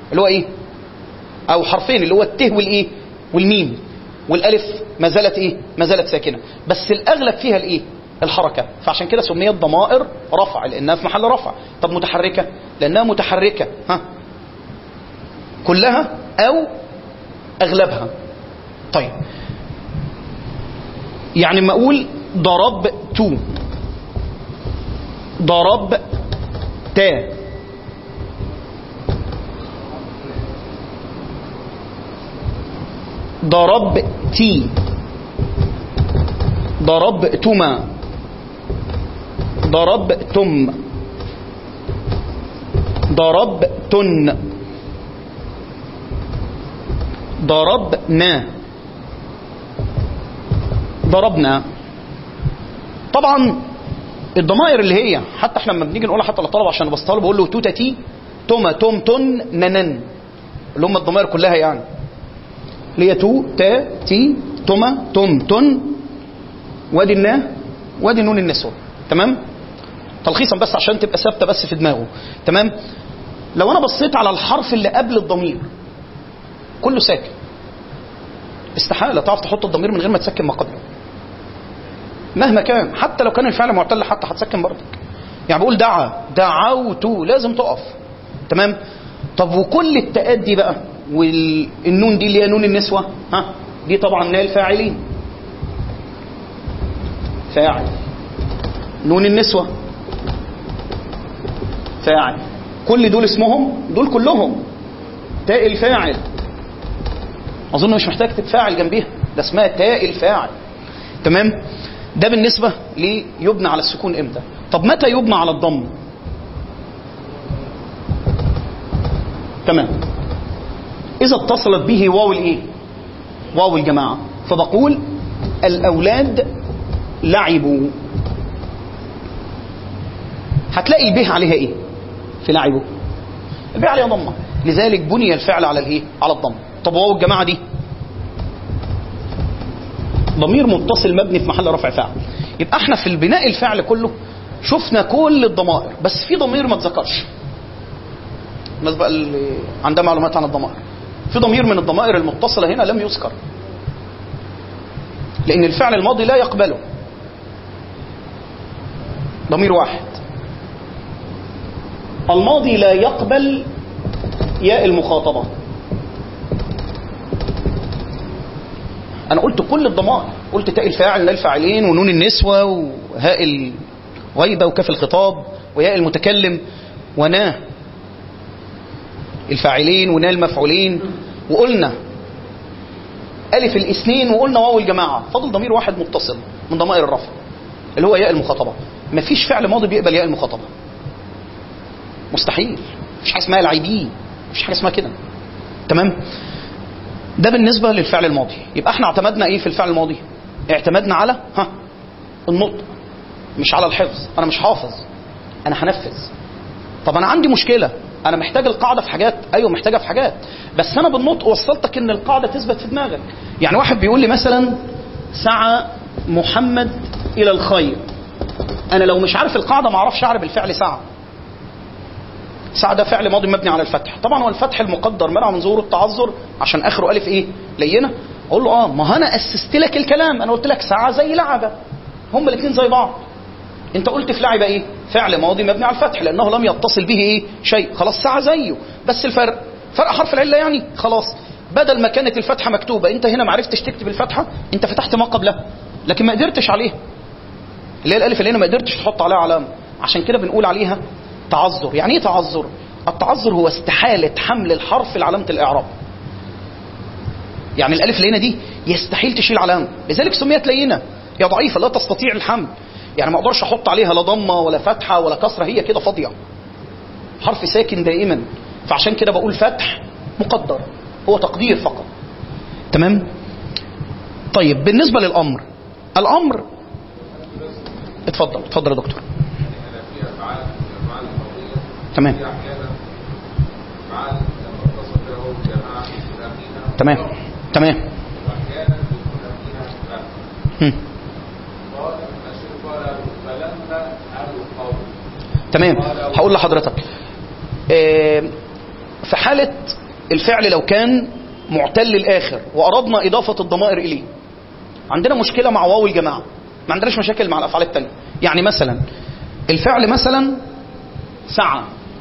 اللي هو ايه؟ او حرفين اللي هو الت والايه والميم، والالف ما زالت ايه؟ ما زالت ساكنه، بس الاغلب فيها الايه؟ الحركه، فعشان كده سميت ضمائر رفع لانها في محل رفع. طب متحركه؟ لانها متحركه ها كلها او اغلبها. طيب يعني ما اقول ضربت، ضربت، ضربتي، ضربتما، ضربتم، ضربتن، ضربنا، ضربنا. طبعا الضمائر اللي هي حتى احنا لما بنيجي نقولها حتى للطلبه عشان بسطها له بقول له توتا تي توما توم تن ننن، اللي هم الضمائر كلها يعني اللي هي تو تا تي توما توم تن وادي النا وادي نون النسوه. تمام؟ تلخيصا بس عشان تبقى ثابته بس في دماغه. تمام؟ لو انا بصيت على الحرف اللي قبل الضمير كله ساكن، استحاله تعرف تحط الضمير من غير ما تسكن ما قبله مهما كان، حتى لو كان الفعل معتل حتى هتسكن برضك. يعني بقول دعا، دعوت، لازم تقف. تمام؟ طب وكل التاءات دي بقى والنون دي اللي هي نون النسوه، ها دي طبعا لا الفاعلين، فاعل، نون النسوه فاعل، كل دول اسمهم دول كلهم تاء الفاعل. اظن مش محتاج تتفاعل جنبيها، ده اسمها تاء الفاعل. تمام؟ ده بالنسبه ليبنى على السكون امتى. طب متى يبنى على الضم؟ تمام، اذا اتصلت به واو الايه؟ واو الجماعه. فبقول الاولاد لعبوا، هتلاقي البه عليها ايه في لعبوا؟ البه عليها ضمه، لذلك بني الفعل على الايه؟ على الضم. طب واو الجماعه دي ضمير متصل مبني في محل رفع فاعل. يبقى احنا في البناء الفعل كله شفنا كل الضمائر، بس في ضمير ما اتذكرش. الناس بقى اللي عندها معلومات عن الضمائر، في ضمير من الضمائر المتصله هنا لم يذكر، لان الفعل الماضي لا يقبله. ضمير واحد، الماضي لا يقبل ياء المخاطبه. انا قلت كل الضمائر، قلت تاء الفاعل، لا الفاعلين، ونون النسوه، وهاء الغيبه، وكاف الخطاب، وياء المتكلم، ونا الفاعلين، ونا المفعولين، وقلنا الف الاثنين، وقلنا واو الجماعه. فضل ضمير واحد متصل من ضمائر الرفع اللي هو ياء المخاطبه. مفيش فعل ماضي بيقبل ياء المخاطبه، مستحيل. مفيش حاجه اسمها العيبين، مفيش حاجه اسمها كده. تمام؟ ده بالنسبه للفعل الماضي. يبقى احنا اعتمدنا ايه في الفعل الماضي؟ اعتمدنا على ها النطق، مش على الحفظ. انا مش حافظ، انا هنفذ. طب انا عندي مشكله، انا محتاج القاعده في حاجات، ايوه محتاجها في حاجات، بس انا بالنطق وصلتك ان القاعده تثبت في دماغك. يعني واحد بيقول لي مثلا سعى محمد الى الخير، انا لو مش عارف القاعده ما اعرفش اعرف الفعل سعى. سعى ده فعل ماضي مبني على الفتح، طبعا هو الفتح المقدر منع من ظهور التعذر عشان اخره الف ايه؟ لينه. اقول له اه ما انا اسست لك الكلام، انا قلت لك سعى زي لعبه، هم الاثنين زي بعض. انت قلت في لعبه ايه؟ فعل ماضي مبني على الفتح لانه لم يتصل به ايه؟ شيء، خلاص سعى زيه، بس الفرق فرق حرف العله. يعني خلاص بدل ما كانت الفتحه مكتوبه، انت هنا ما عرفتش تكتب الفتحه، انت فتحت ما قبلها لكن ما قدرتش عليها، اللي هي الالف اللي هنا ما قدرتش تحط عليها علامه، عشان كده بنقول عليها تعذر. يعني ايه تعذر؟ التعذر هو استحاله حمل الحرف لعلامه الاعراب. يعني الالف اللي هنا دي يستحيل تشيل علامه، لذلك سميت لينه، يا ضعيفه لا تستطيع الحمل. يعني ما اقدرش احط عليها لا ضمه ولا فتحه ولا كسره، هي كده فاضيه، حرف ساكن دائما. فعشان كده بقول فتح مقدر، هو تقدير فقط. تمام؟ طيب بالنسبه للامر، الامر اتفضل اتفضل يا دكتور. تمام تمام تمام هم. تمام. هقول لحضرتك اه في حالة الفعل لو كان معتل الآخر وأردنا إضافة الضمائر إليه، عندنا مشكلة مع واو الجماعة، ما عندناش مشاكل مع الأفعال التانية. يعني مثلا الفعل مثلا سعى،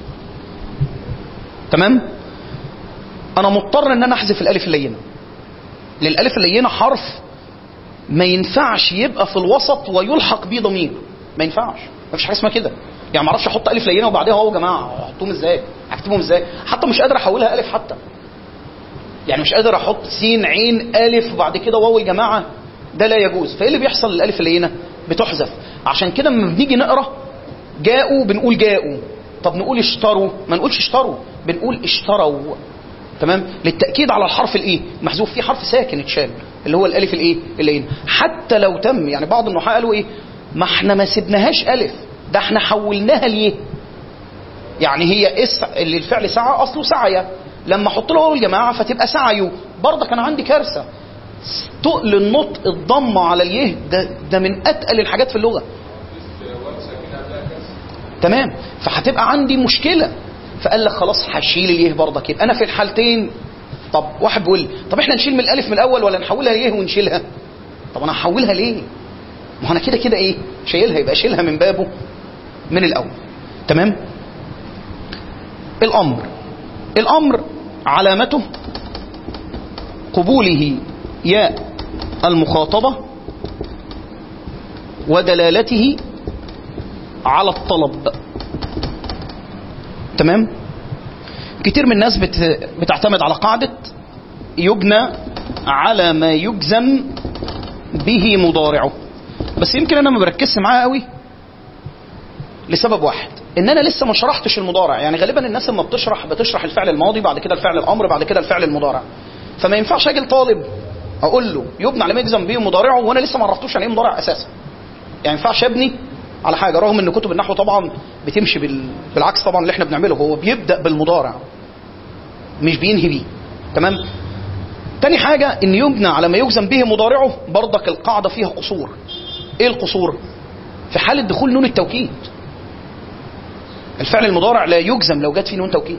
تمام، أنا مضطر إن أنا أحذف الألف اللينة، للألف اللينة حرف ما ينفعش يبقى في الوسط ويلحق بيه ضمير، ما ينفعش، ما فيش حاجة اسمها كده. يعني ما اعرفش احط الف لينه وبعدها واو جماعه، احطهم ازاي؟ هكتبهم ازاي؟ حتى مش قادر احولها الف، حتى يعني مش قادر احط سين عين الف وبعد كده واو الجماعه، ده لا يجوز. فايه اللي بيحصل للالف اللينه؟ بتحذف. عشان كده لما بنيجي نقرا جاءوا بنقول جاءوا، طب نقول اشتروا ما نقولش اشتروا، بنقول اشتروا، تمام، للتاكيد على الحرف الايه محذوف، في حرف ساكن اتشال اللي هو الالف الايه اللينه. حتى لو تم، يعني بعض النحاة قالوا ايه، ما احنا ما سبناهاش الف، ده احنا حولناها ليه. يعني هي اس اللي الفعل سعى اصله سعيا، لما احط له واو الجماعه فتبقى سعيو. برضه كان عندي كارثه، تقل النطق الضمه على اليه، ده ده من اتقل الحاجات في اللغه، تمام، فهتبقى عندي مشكله. فقال لك خلاص هشيل اليه برضه كده. انا في الحالتين، طب واحد بيقول لي طب احنا نشيل من الالف من الاول ولا نحولها ليه ونشيلها؟ طب انا هحولها ليه؟ ما انا كده كده ايه شايلها، يبقى شيلها من بابه من الاول، تمام. الامر الامر علامته قبوله ياء المخاطبه ودلالته على الطلب، تمام. كتير من الناس بت... بتعتمد على قاعده يبنى على ما يجزم به مضارعه، بس يمكن انا ما بركزش معاها قوي لسبب واحد، ان انا لسه ما شرحتش المضارع. يعني غالبا الناس لما بتشرح بتشرح الفعل الماضي، بعد كده الفعل الامر، بعد كده الفعل المضارع. فما ينفعش اجي الطالب اقول له يبنى على ما يجزم به مضارعه وانا لسه ما عرفتوش يعني ايه مضارع اساسا. يعني ما ينفعش ابني على حاجه، رغم ان كتب النحو طبعا بتمشي بال... بالعكس طبعا اللي احنا بنعمله، هو بيبدا بالمضارع مش بينهي بيه، تمام. تاني حاجه ان يبنى على ما يجزم به مضارعه، برضك القاعده فيها قصور. ايه القصور؟ في حاله دخول نون التوكيد، الفعل المضارع لا يجزم لو جت فيه نون توكيد،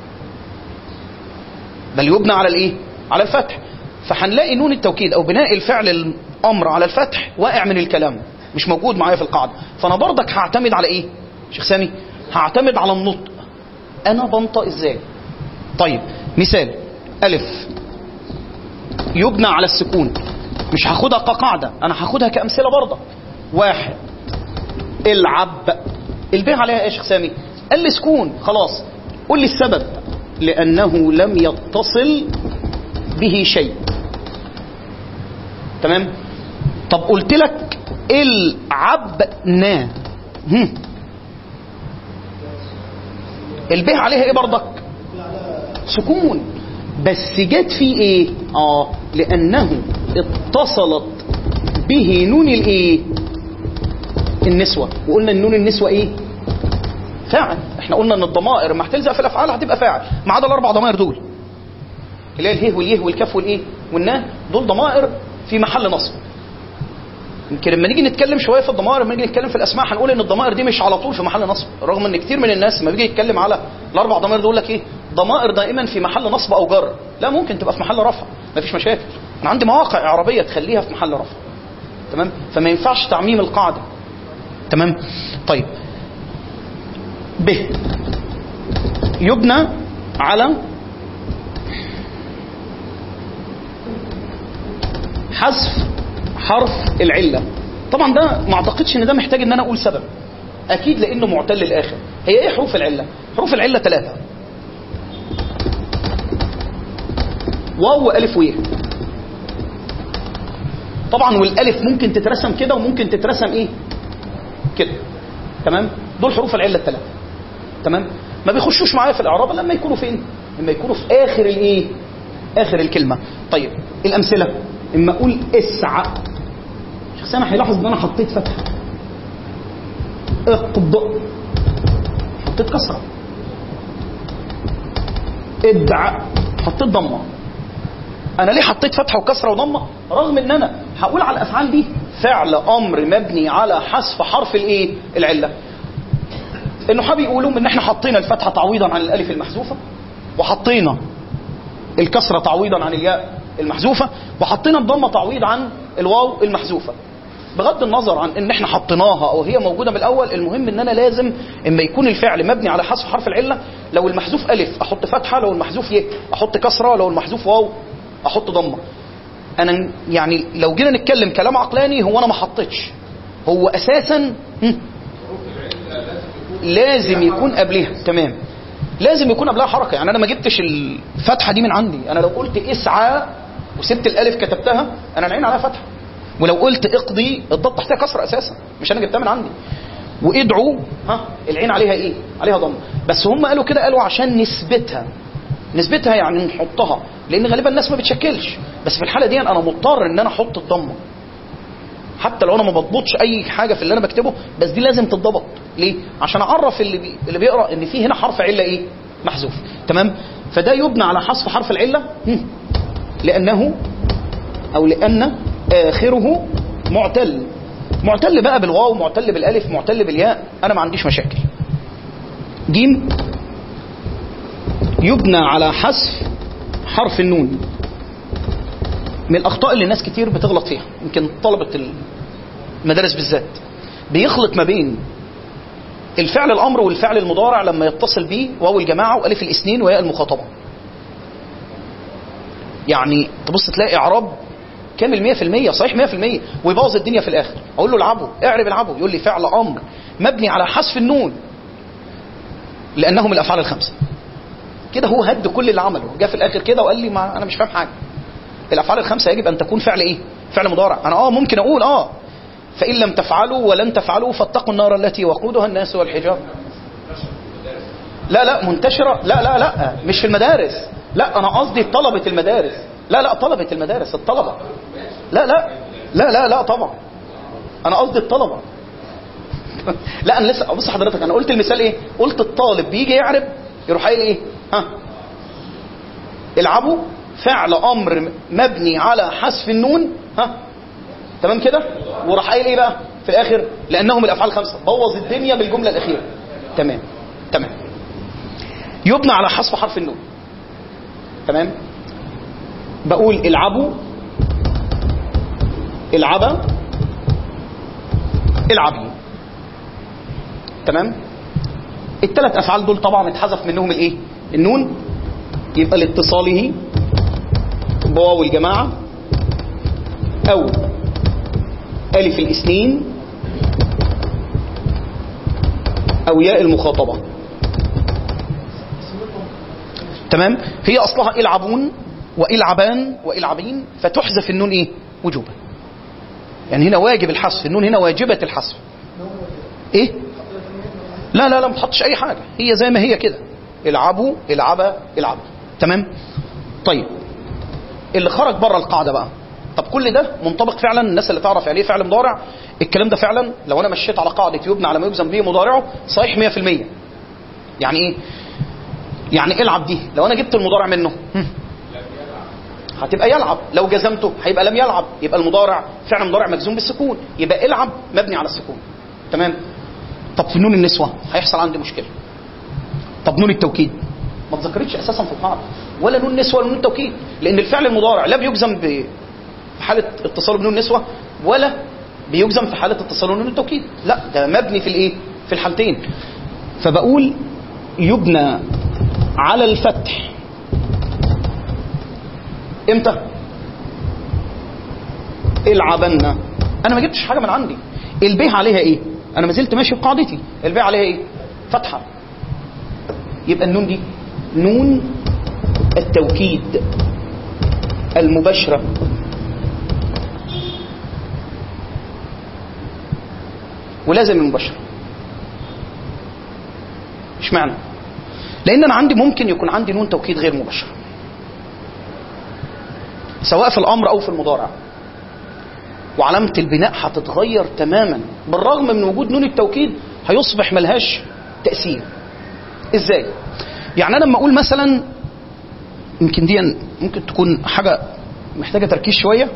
بل يبنى على الايه؟ على الفتح. فهنلاقي نون التوكيد او بناء الفعل الامر على الفتح واقع من الكلام، مش موجود معايا في القاعده. فانا برضك هعتمد على ايه شيخ سامي؟ هعتمد على النطق، انا بنطق ازاي. طيب مثال، الف يبنى على السكون، مش هاخدها كقاعده، انا هاخدها كامثله برضه. واحد العب، الباء عليها ايه يا شيخ سامي؟ قال لي سكون، خلاص قول لي السبب، لانه لم يتصل به شيء، تمام. طب قلت لك العبنا، الباء عليها ايه برضك؟ سكون، بس جت فيه ايه؟ اه لانه اتصلت به نون الايه؟ النسوة. وقلنا النون النسوة ايه؟ فاعل. احنا قلنا ان الضمائر ما هتلزق في الافعال هتبقى فاعل، ما عدا الاربع ضمائر دول اللي هي الهيه واليه والكاف والايه والناه، دول ضمائر في محل نصب. يمكن لما نيجي نتكلم شويه في الضمائر، لما نيجي نتكلم في الاسماء هنقول ان الضمائر دي مش على طول في محل نصب، رغم ان كتير من الناس لما بيجي يتكلم على الاربع ضمائر دول لك ايه؟ ضمائر دائما في محل نصب او جر. لا، ممكن تبقى في محل رفع، مفيش مشاكل. انا عندي مواقع اعرابيه تخليها في محل رفع، تمام. فما ينفعش تعميم القاعده، تمام. طيب ب يبنى على حذف حرف العله. طبعا ده ما اعتقدش ان ده محتاج ان انا اقول سبب، اكيد لانه معتل الاخر. هي ايه حروف العله؟ حروف العله ثلاثه، واو والف ويه. طبعا والالف ممكن تترسم كده وممكن تترسم ايه كده، تمام. دول حروف العله الثلاثه، تمام. ما بيخشوش معايا في الاعراب لما يكونوا فين؟ لما يكونوا في اخر الايه؟ اخر الكلمه. طيب الامثله، اما اقول اسعى، شيخ سامح يلاحظ ان انا حطيت فتحه، اقض حطيت كسره، ادع حطيت ضمه. انا ليه حطيت فتحه وكسره وضمه؟ رغم ان انا هقول على الافعال دي فعل امر مبني على حذف حرف الايه؟ العله. النحاة بيقولوا ان احنا حطينا الفتحه تعويضا عن الالف المحذوفه، وحطينا الكسرة تعويضا عن الياء المحذوفة، وحطينا الضمة تعويض عن الواو المحذوفة. بغض النظر عن ان احنا حطيناها او هي موجودة من الاول، المهم ان انا لازم اما يكون الفعل مبني على حذف حرف العلة، لو المحذوف الف احط فتحة، لو المحذوف ي احط كسرة، لو المحذوف واو احط ضمة. انا يعني لو جينا نتكلم كلام عقلاني، هو انا ما حطيتش، هو اساسا لازم يكون قبلها. تمام، لازم يكون قبلها حركه. يعني انا ما جبتش الفتحه دي من عندي، انا لو قلت اسعى وسبت الالف كتبتها انا العين عليها فتحه، ولو قلت اقضي الضاد تحتها كسره اساسا، مش انا جبتها من عندي. وادعو ها العين عليها ايه؟ عليها ضم. بس هم قالوا كده، قالوا عشان نثبتها، نثبتها يعني نحطها، لان غالبا الناس ما بتشكلش، بس في الحاله دي انا مضطر ان انا احط الضمه حتى لو انا ما بضبطش اي حاجه في اللي انا بكتبه، بس دي لازم تتضبط. ليه؟ عشان اعرف اللي بي... اللي بيقرا ان في هنا حرف عله ايه؟ محذوف. تمام؟ فده يبنى على حذف حرف العله لانه او لان اخره معتل. معتل بقى بالواو، معتل بالالف، معتل بالياء، انا ما عنديش مشاكل. جيم يبنى على حذف حرف النون. من الاخطاء اللي الناس كتير بتغلط فيها، يمكن طلبه المدارس بالذات، بيخلط ما بين الفعل الامر والفعل المضارع لما يتصل به واو الجماعه والف الاثنين وياء المخاطبه. يعني تبص تلاقي اعراب كامل مية في المية صحيح مية في المية ويبوظ الدنيا في الاخر. اقول له العبوا، اعرب العبوا، يقول لي فعل امر مبني على حذف النون لانهم الافعال الخمسه. كده هو هد كل اللي عمله، جاء في الاخر كده وقال لي ما انا مش فاهم حاجه. الافعال الخمسه يجب ان تكون فعل ايه؟ فعل مضارع. انا اه ممكن اقول اه فان لم تفعلوا ولن تفعلوا فاتقوا النار التي وقودها الناس والحجاره. لا لا منتشره، لا لا لا مش في المدارس، لا انا قصدي طلبه المدارس، لا لا طلبه المدارس، الطلبه، لا لا لا لا لا طبعا انا قصدي الطلبه. لا انا لسه بص حضرتك، انا قلت المثال ايه؟ قلت الطالب بيجي يعرب يروح قايل ايه؟ ها العبوا فعل امر مبني على حذف النون، ها تمام كده، وراح قايل ايه بقى في الاخر؟ لانهم الافعال الخمسه. بوظ الدنيا بالجمله الاخيره. تمام تمام. يبنى على حذف حرف النون. تمام. بقول العبوا، العبا، العبي. تمام. الثلاث افعال دول طبعا اتحذف منهم الايه؟ النون، يبقى لاتصاله بواو الجماعه او الف الاثنين او ياء المخاطبه. تمام. هي اصلها العبون والعبان والعبين، فتحذف النون ايه؟ وجوبا. يعني هنا واجب الحذف، النون هنا واجبه الحذف. ايه؟ لا لا لا ما تحطش اي حاجه، هي زي ما هي كده، العبوا العبا العبا. تمام. طيب اللي خرج بره القاعده بقى، طب كل ده منطبق فعلا؟ الناس اللي تعرف يعني ايه فعل مضارع، الكلام ده فعلا لو انا مشيت على قاعده يبنى على ما يجزم به مضارعه صحيح مية في المية. يعني ايه؟ يعني العب دي لو انا جبت المضارع منه هتبقى يلعب، لو جزمته هيبقى لم يلعب، يبقى المضارع فعل مضارع مجزوم بالسكون، يبقى العب مبني على السكون. تمام. طب في نون النسوه هيحصل عندي مشكله. طب نون التوكيد ما اتذكرتش اساسا في القاعده، ولا نون نسوه ولا نون توكيد، لان الفعل المضارع لا بيجزم في حاله اتصاله بنون نسوه ولا بيجزم في حاله اتصاله بنون التوكيد، لا ده مبني في الايه؟ في الحالتين. فبقول يبنى على الفتح امتى؟ العبنا. انا ما جبتش حاجه من عندي. البيه عليها ايه؟ انا ما زلت ماشي بقاعدتي. البيه عليها ايه؟ فتحه. يبقى النون دي نون التوكيد المباشره. ولازم المباشره. اشمعنى؟ لان انا عندي ممكن يكون عندي نون توكيد غير مباشره، سواء في الامر او في المضارع، وعلامه البناء هتتغير تماما. بالرغم من وجود نون التوكيد هيصبح ملهاش تاثير. ازاي؟ يعني انا لما اقول مثلا، يمكن دي ممكن تكون حاجه محتاجه تركيز شويه،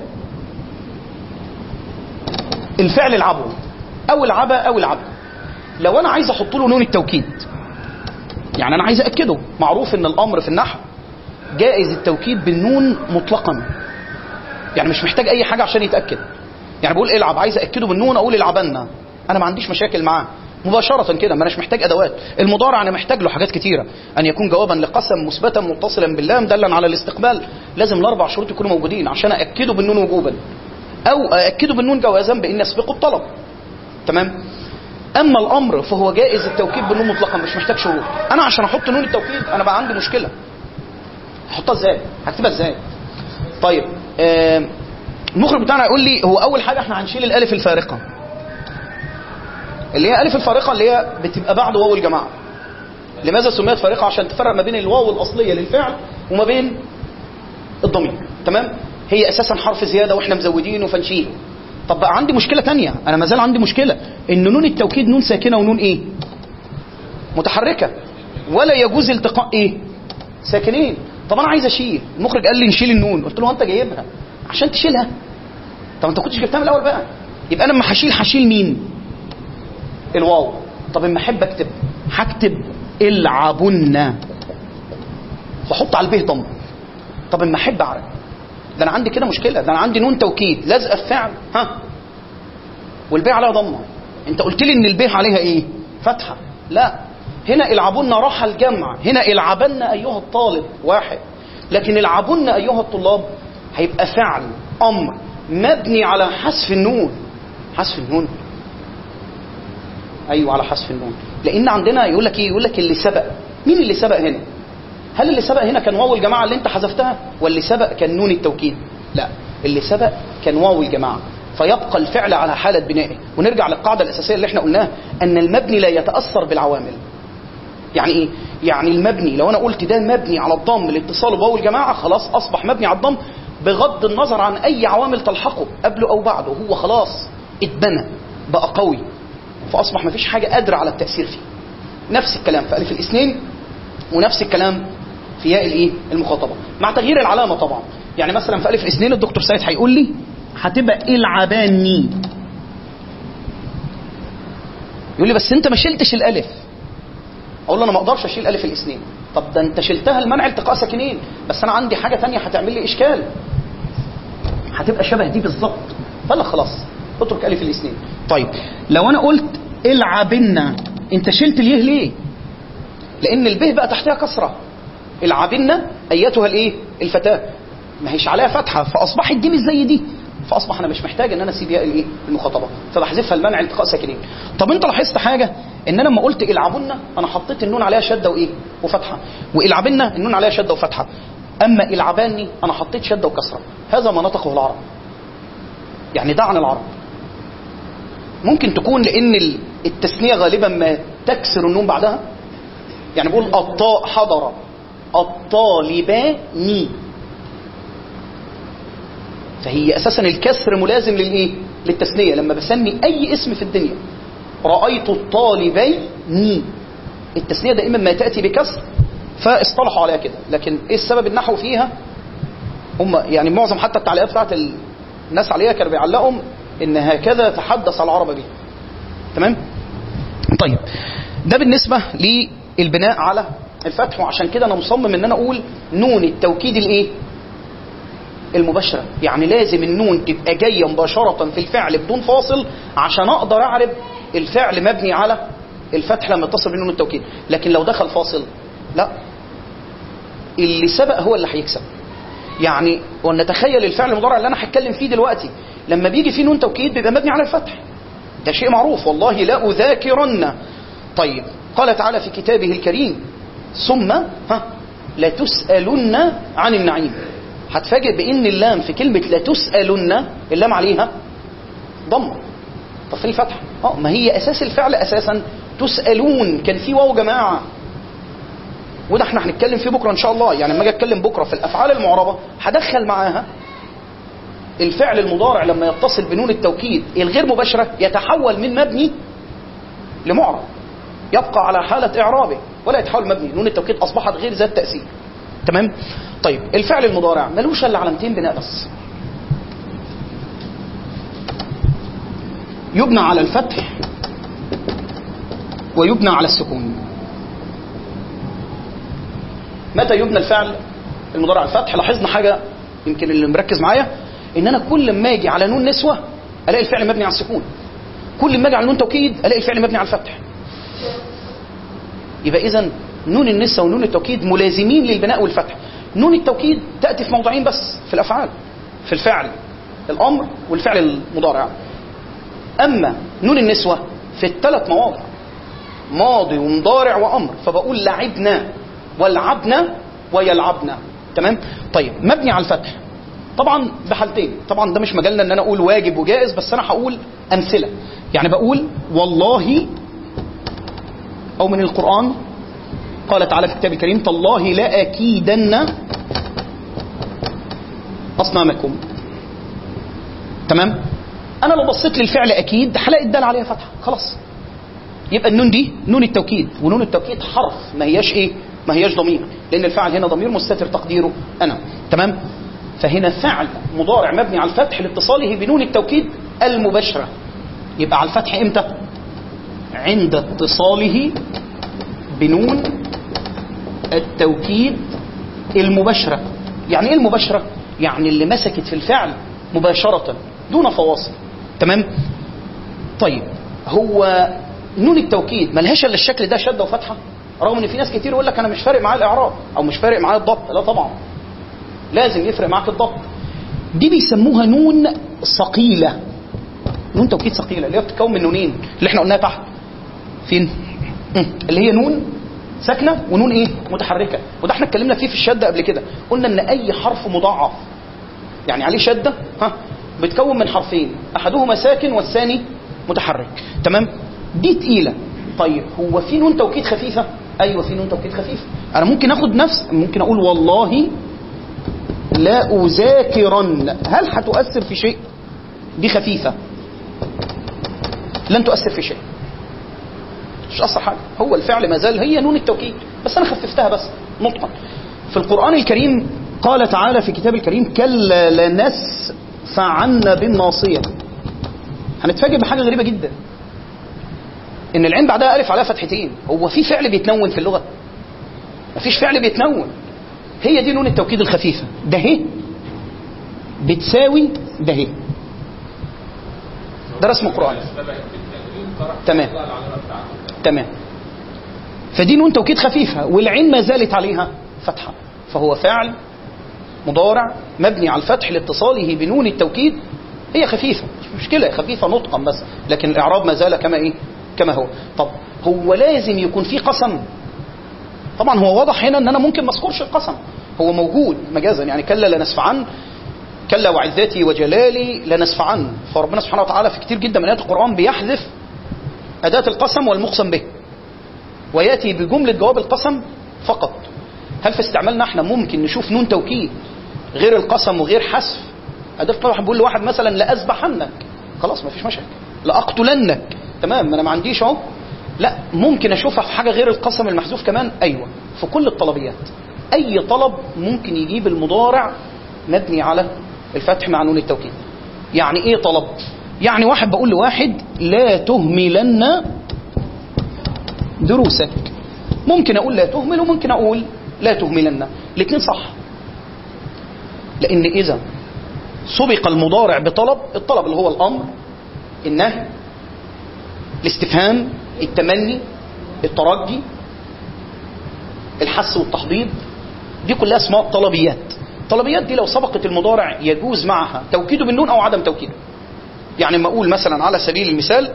الفعل العبوا او العبا او العبا، لو انا عايز احط له نون التوكيد يعني انا عايز اكده. معروف ان الامر في النحو جائز التوكيد بالنون مطلقا، يعني مش محتاج اي حاجه عشان يتاكد. يعني بقول العب، عايز اكده بالنون اقول العبنا، انا ما عنديش مشاكل معاه مباشره كده، ما اناش محتاج ادوات. المضارع انا محتاج له حاجات كتيره، ان يكون جوابا لقسم مثبتا متصلا باللام دلا على الاستقبال، لازم الاربع شروط يكونوا موجودين عشان اكده بالنون وجوبا، او اكده بالنون جوازا بان يسبقه الطلب. تمام. اما الامر فهو جائز التوكيد بالنون مطلقا، مش محتاج شروط. انا عشان احط نون التوكيد انا بقى عندي مشكله، احطها ازاي؟ هكتبها ازاي؟ طيب آه المخرج بتاعنا يقول لي هو اول حاجه احنا هنشيل الالف الفارقه، اللي هي الف الفارقه اللي هي بتبقى بعد واو الجماعه. لماذا سميت فارقه؟ عشان تفرق ما بين الواو الاصليه للفعل وما بين الضمير. تمام. هي اساسا حرف زياده واحنا مزودينه فنشيله. طب بقى عندي مشكله ثانيه، انا ما زال عندي مشكله ان نون التوكيد نون ساكنه ونون ايه؟ متحركه، ولا يجوز التقاء ايه؟ ساكنين. طب انا عايز اشيل، المخرج قال لي نشيل النون، قلت له انت جايبها عشان تشيلها؟ طب انت كنتش جبتها من الاول بقى. يبقى انا لما هشيل هشيل مين؟ الواو. طب اما احب اكتب هكتب العبن واحط على البه ضم. طب اما احب اعرف، ده انا عندي كده مشكله، ده انا عندي نون توكيد لازقه في فعل ها والبه عليها ضمه. انت قلت لي ان البه عليها ايه؟ فتحه. لا، هنا العبن راح الجمع، هنا العبن ايها الطالب واحد، لكن العبن ايها الطلاب هيبقى فعل امر مبني على حذف النون. حذف النون، ايوه على حذف النون، لان عندنا يقول لك ايه؟ يقول لك اللي سبق. مين اللي سبق هنا؟ هل اللي سبق هنا كان واو الجماعه اللي انت حذفتها، ولا اللي سبق كان نون التوكيد؟ لا، اللي سبق كان واو الجماعه، فيبقى الفعل على حاله بنائه. ونرجع للقاعده الاساسيه اللي احنا قلناها، ان المبني لا يتاثر بالعوامل. يعني ايه؟ يعني المبني لو انا قلت ده مبني على الضم لاتصاله بواو الجماعه، خلاص اصبح مبني على الضم بغض النظر عن اي عوامل تلحقه قبله او بعده، هو خلاص اتبنى بقى قوي، فاصبح مفيش حاجه قادره على التاثير فيه. نفس الكلام في الف الاثنين، ونفس الكلام في ياء الايه؟ المخاطبه، مع تغيير العلامه طبعا. يعني مثلا في الف الاثنين الدكتور سيد هيقول لي هتبقى العباني، يقول لي بس انت ما شلتش الالف. اقول له انا ما اقدرش اشيل الف الاثنين. طب ده انت شلتها المنع التقاء ساكنين، بس انا عندي حاجه ثانيه هتعمل لي اشكال، هتبقى شبه دي بالظبط. فلا خلاص اترك الف الاثنين. طيب لو انا قلت العبنا، انت شلت اليه ليه؟ لان البه بقى تحتها كسره. العبنا ايتها الايه؟ الفتاه، ما هيش عليها فتحه، فاصبحت دي مش زي دي، فاصبح انا مش محتاج ان انا اسيب ياء الايه؟ المخاطبه، فبحذفها المنع التقاء ساكنين. طب انت لاحظت حاجه؟ ان انا لما قلت العبنا انا حطيت النون عليها شده وايه؟ وفتحه، والعبنا النون عليها شده وفتحه. اما العباني انا حطيت شده وكسره. هذا ما نطقه العرب، يعني ده عن العرب. ممكن تكون لان التثنيه غالبا ما تكسر النون بعدها، يعني بقول الطاء حضر الطالباني، فهي اساسا الكسر ملازم للايه؟ للتثنيه. لما بسمي اي اسم في الدنيا رايت الطالبين، التثنيه دائما ما تاتي بكسر، فاصطلحوا عليها كده. لكن ايه السبب النحو فيها؟ هم يعني معظم حتى التعليقات بتاعت الناس عليها كانوا بيعلقهم ان هكذا تحدث العرب به. تمام؟ طيب ده بالنسبه للبناء على الفتح. وعشان كده انا مصمم ان انا اقول نون التوكيد الايه؟ المباشره، يعني لازم النون تبقى جايه مباشره في الفعل بدون فاصل عشان اقدر اعرف الفعل مبني على الفتح لما يتصل بنون التوكيد. لكن لو دخل فاصل لا، اللي سبق هو اللي هيكسب. يعني ونتخيل الفعل المضارع اللي انا هتكلم فيه دلوقتي لما بيجي فيه نون توكيد بيبقى مبني على الفتح، ده شيء معروف، والله لا اذاكرن. طيب قال تعالى في كتابه الكريم ثم ها لتسألن عن النعيم. هتفاجئ بان اللام في كلمه لتسألن اللام عليها ضم. طب فين الفتح؟ اه ما هي اساس الفعل اساسا تسألون، كان في واو جماعه، وده احنا هنتكلم فيه بكره ان شاء الله. يعني لما اجي اتكلم بكره في الافعال المعربه هدخل معاها الفعل المضارع لما يتصل بنون التوكيد الغير مباشره يتحول من مبني لمعرب، يبقى على حاله اعرابه ولا يتحول مبني. نون التوكيد اصبحت غير ذات تاثير. تمام؟ طيب الفعل المضارع ملوش الا علامتين بناء بس، يبنى على الفتح ويبنى على السكون. متى يبنى الفعل المضارع على الفتح؟ لاحظنا حاجه يمكن اللي مركز معايا، ان انا كل ما اجي على نون نسوه الاقي الفعل مبني على السكون، كل ما اجي على نون توكيد الاقي الفعل مبني على الفتح. يبقى اذا نون النسوه ونون التوكيد ملازمين للبناء والفتح. نون التوكيد تاتي في موضعين بس في الافعال، في الفعل الامر والفعل المضارع. اما نون النسوه في الثلاث مواضع، ماضي ومضارع وامر. فبقول لعبنا والعبنا ويلعبنا. تمام؟ طيب مبني على الفتح طبعا بحالتين، طبعا ده مش مجالنا ان انا اقول واجب وجائز، بس انا هقول امثله. يعني بقول والله، او من القران قال تعالى في الكتاب الكريم تالله لاكيدن اصنامكم. تمام؟ انا لو بصيت للفعل اكيد هلاقي الدال عليها فتحه خلاص. يبقى النون دي نون التوكيد، ونون التوكيد حرف ما هياش ايه؟ ما هياش ضمير، لان الفعل هنا ضمير مستتر تقديره انا. تمام؟ فهنا فعل مضارع مبني على الفتح لاتصاله بنون التوكيد المباشره. يبقى على الفتح امتى؟ عند اتصاله بنون التوكيد المباشره. يعني ايه المباشره؟ يعني اللي مسكت في الفعل مباشره دون فواصل. تمام؟ طيب هو نون التوكيد ملهاش الا الشكل ده، شده وفتحه، رغم ان في ناس كتير يقول لك انا مش فارق معايا الاعراب او مش فارق معايا الضبط. لا طبعا لازم يفرق معاك الضبط. دي بيسموها نون ثقيله، نون توكيد ثقيله، اللي هي بتتكون من نونين اللي احنا قلناها تحت فين، اللي هي نون ساكنه ونون ايه؟ متحركه. وده احنا اتكلمنا فيه في الشده قبل كده، قلنا ان اي حرف مضاعف يعني عليه شده ها بتكون من حرفين، احدهما ساكن والثاني متحرك. تمام؟ دي تقيله. طيب هو في نون توكيد خفيفه؟ ايوه في نون توكيد خفيفه. انا ممكن اخد نفس، ممكن اقول والله لا اذاكرن، هل هتؤثر في شيء؟ دي خفيفه لن تؤثر في شيء، مش اثر حاجه، هو الفعل ما زال هي نون التوكيد، بس انا خففتها بس نطقا. في القران الكريم قال تعالى في كتاب الكريم كلا لنسفعن بالناصيه. هنتفاجئ بحاجه غريبه جدا، ان العين بعدها الف عليها فتحتين. هو في فعل بيتنون في اللغه؟ مفيش فعل بيتنون. هي دي نون التوكيد الخفيفه، ده هي بتساوي ده هي، ده رسم القرآن. تمام تمام. فدي نون توكيد خفيفه والعين ما زالت عليها فتحه، فهو فعل مضارع مبني على الفتح لاتصاله بنون التوكيد. هي خفيفه مش مشكله، خفيفه نطقا بس، لكن الاعراب ما زال كما ايه؟ كما هو. طب هو لازم يكون في قسم؟ طبعا هو واضح هنا ان انا ممكن ما اذكرش القسم، هو موجود مجازا، يعني كلا لنسفعن، كلا وعزتي وجلالي لنسفعن. فربنا سبحانه وتعالى في كتير جدا من ايات القران بيحذف اداه القسم والمقسم به وياتي بجمله جواب القسم فقط. هل في استعمالنا احنا ممكن نشوف نون توكيد غير القسم وغير حذف اداه القسم؟ بقول لواحد مثلا لاذبحنك، خلاص ما فيش مشاكل، لاقتلنك، تمام، انا ما عنديش اهو. لا ممكن اشوفها في حاجه غير القسم المحذوف كمان. ايوه في كل الطلبيات، اي طلب ممكن يجيب المضارع مبني على الفتح مع نون التوكيد. يعني ايه طلب؟ يعني واحد بقول لواحد لا تهملن دروسك، ممكن اقول لا تهمل وممكن اقول لا تهملن، الاثنين صح. لان اذا سبق المضارع بطلب، الطلب اللي هو الامر، النهي، الاستفهام، التمني، الترجي، الحث والتحضيض، دي كلها اسمها طلبيات. الطلبيات دي لو سبقت المضارع يجوز معها توكيده بالنون او عدم توكيده. يعني ما اقول مثلا على سبيل المثال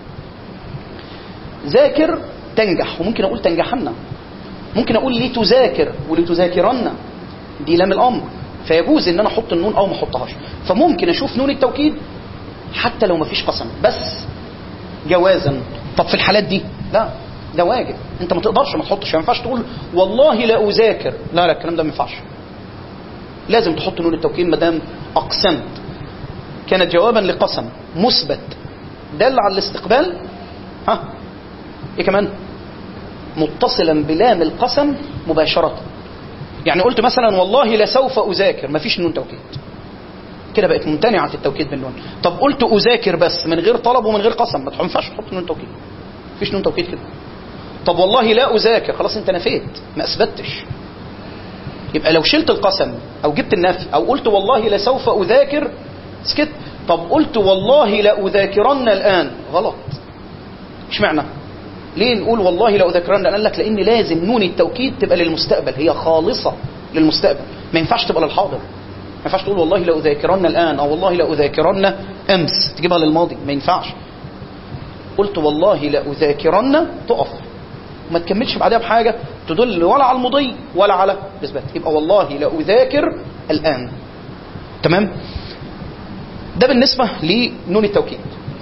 ذاكر تنجح، وممكن اقول تنجحن، ممكن اقول لتذاكر ولتذاكرن، دي لام الامر، فيجوز ان انا احط النون او ما احطهاش. فممكن اشوف نون التوكيد حتى لو ما فيش قسم بس جوازا. طب في الحالات دي لا، ده واجب، انت ما تقدرش ما تحطش، ما ينفعش تقول والله لا اذاكر، لا لا الكلام ده ما ينفعش، لازم تحط نون التوكيد ما دام اقسمت، كانت جوابا لقسم مثبت دل على الاستقبال. ها ايه كمان؟ متصلا بلام القسم مباشره. يعني قلت مثلا والله لسوف اذاكر، ما فيش نون توكيد، كده بقت ممتنعه التوكيد بالنون. طب قلت اذاكر بس من غير طلب ومن غير قسم، ما ينفعش تحط نون توكيد، مفيش نون توكيد كده. طب والله لا اذاكر، خلاص انت نفيت ما اثبتش، يبقى لو شلت القسم او جبت النفي او قلت والله لسوف اذاكر سكت. طب قلت والله لاذاكرن الان، غلط. مش معنى ليه نقول والله لاذاكرن الان؟ قال لك لان لازم نون التوكيد تبقى للمستقبل، هي خالصة للمستقبل، ما ينفعش تبقى للحاضر. ما ينفعش تقول والله لاذاكرن الان او والله لاذاكرن امس تجيبها للماضي، ما ينفعش. قلت والله لاذاكرن تقف وما تكملش بعدها بحاجة تدل ولا على المضي ولا على الإثبات، يبقى والله لاذاكر الآن. تمام؟ ده بالنسبة لنون التوكيد.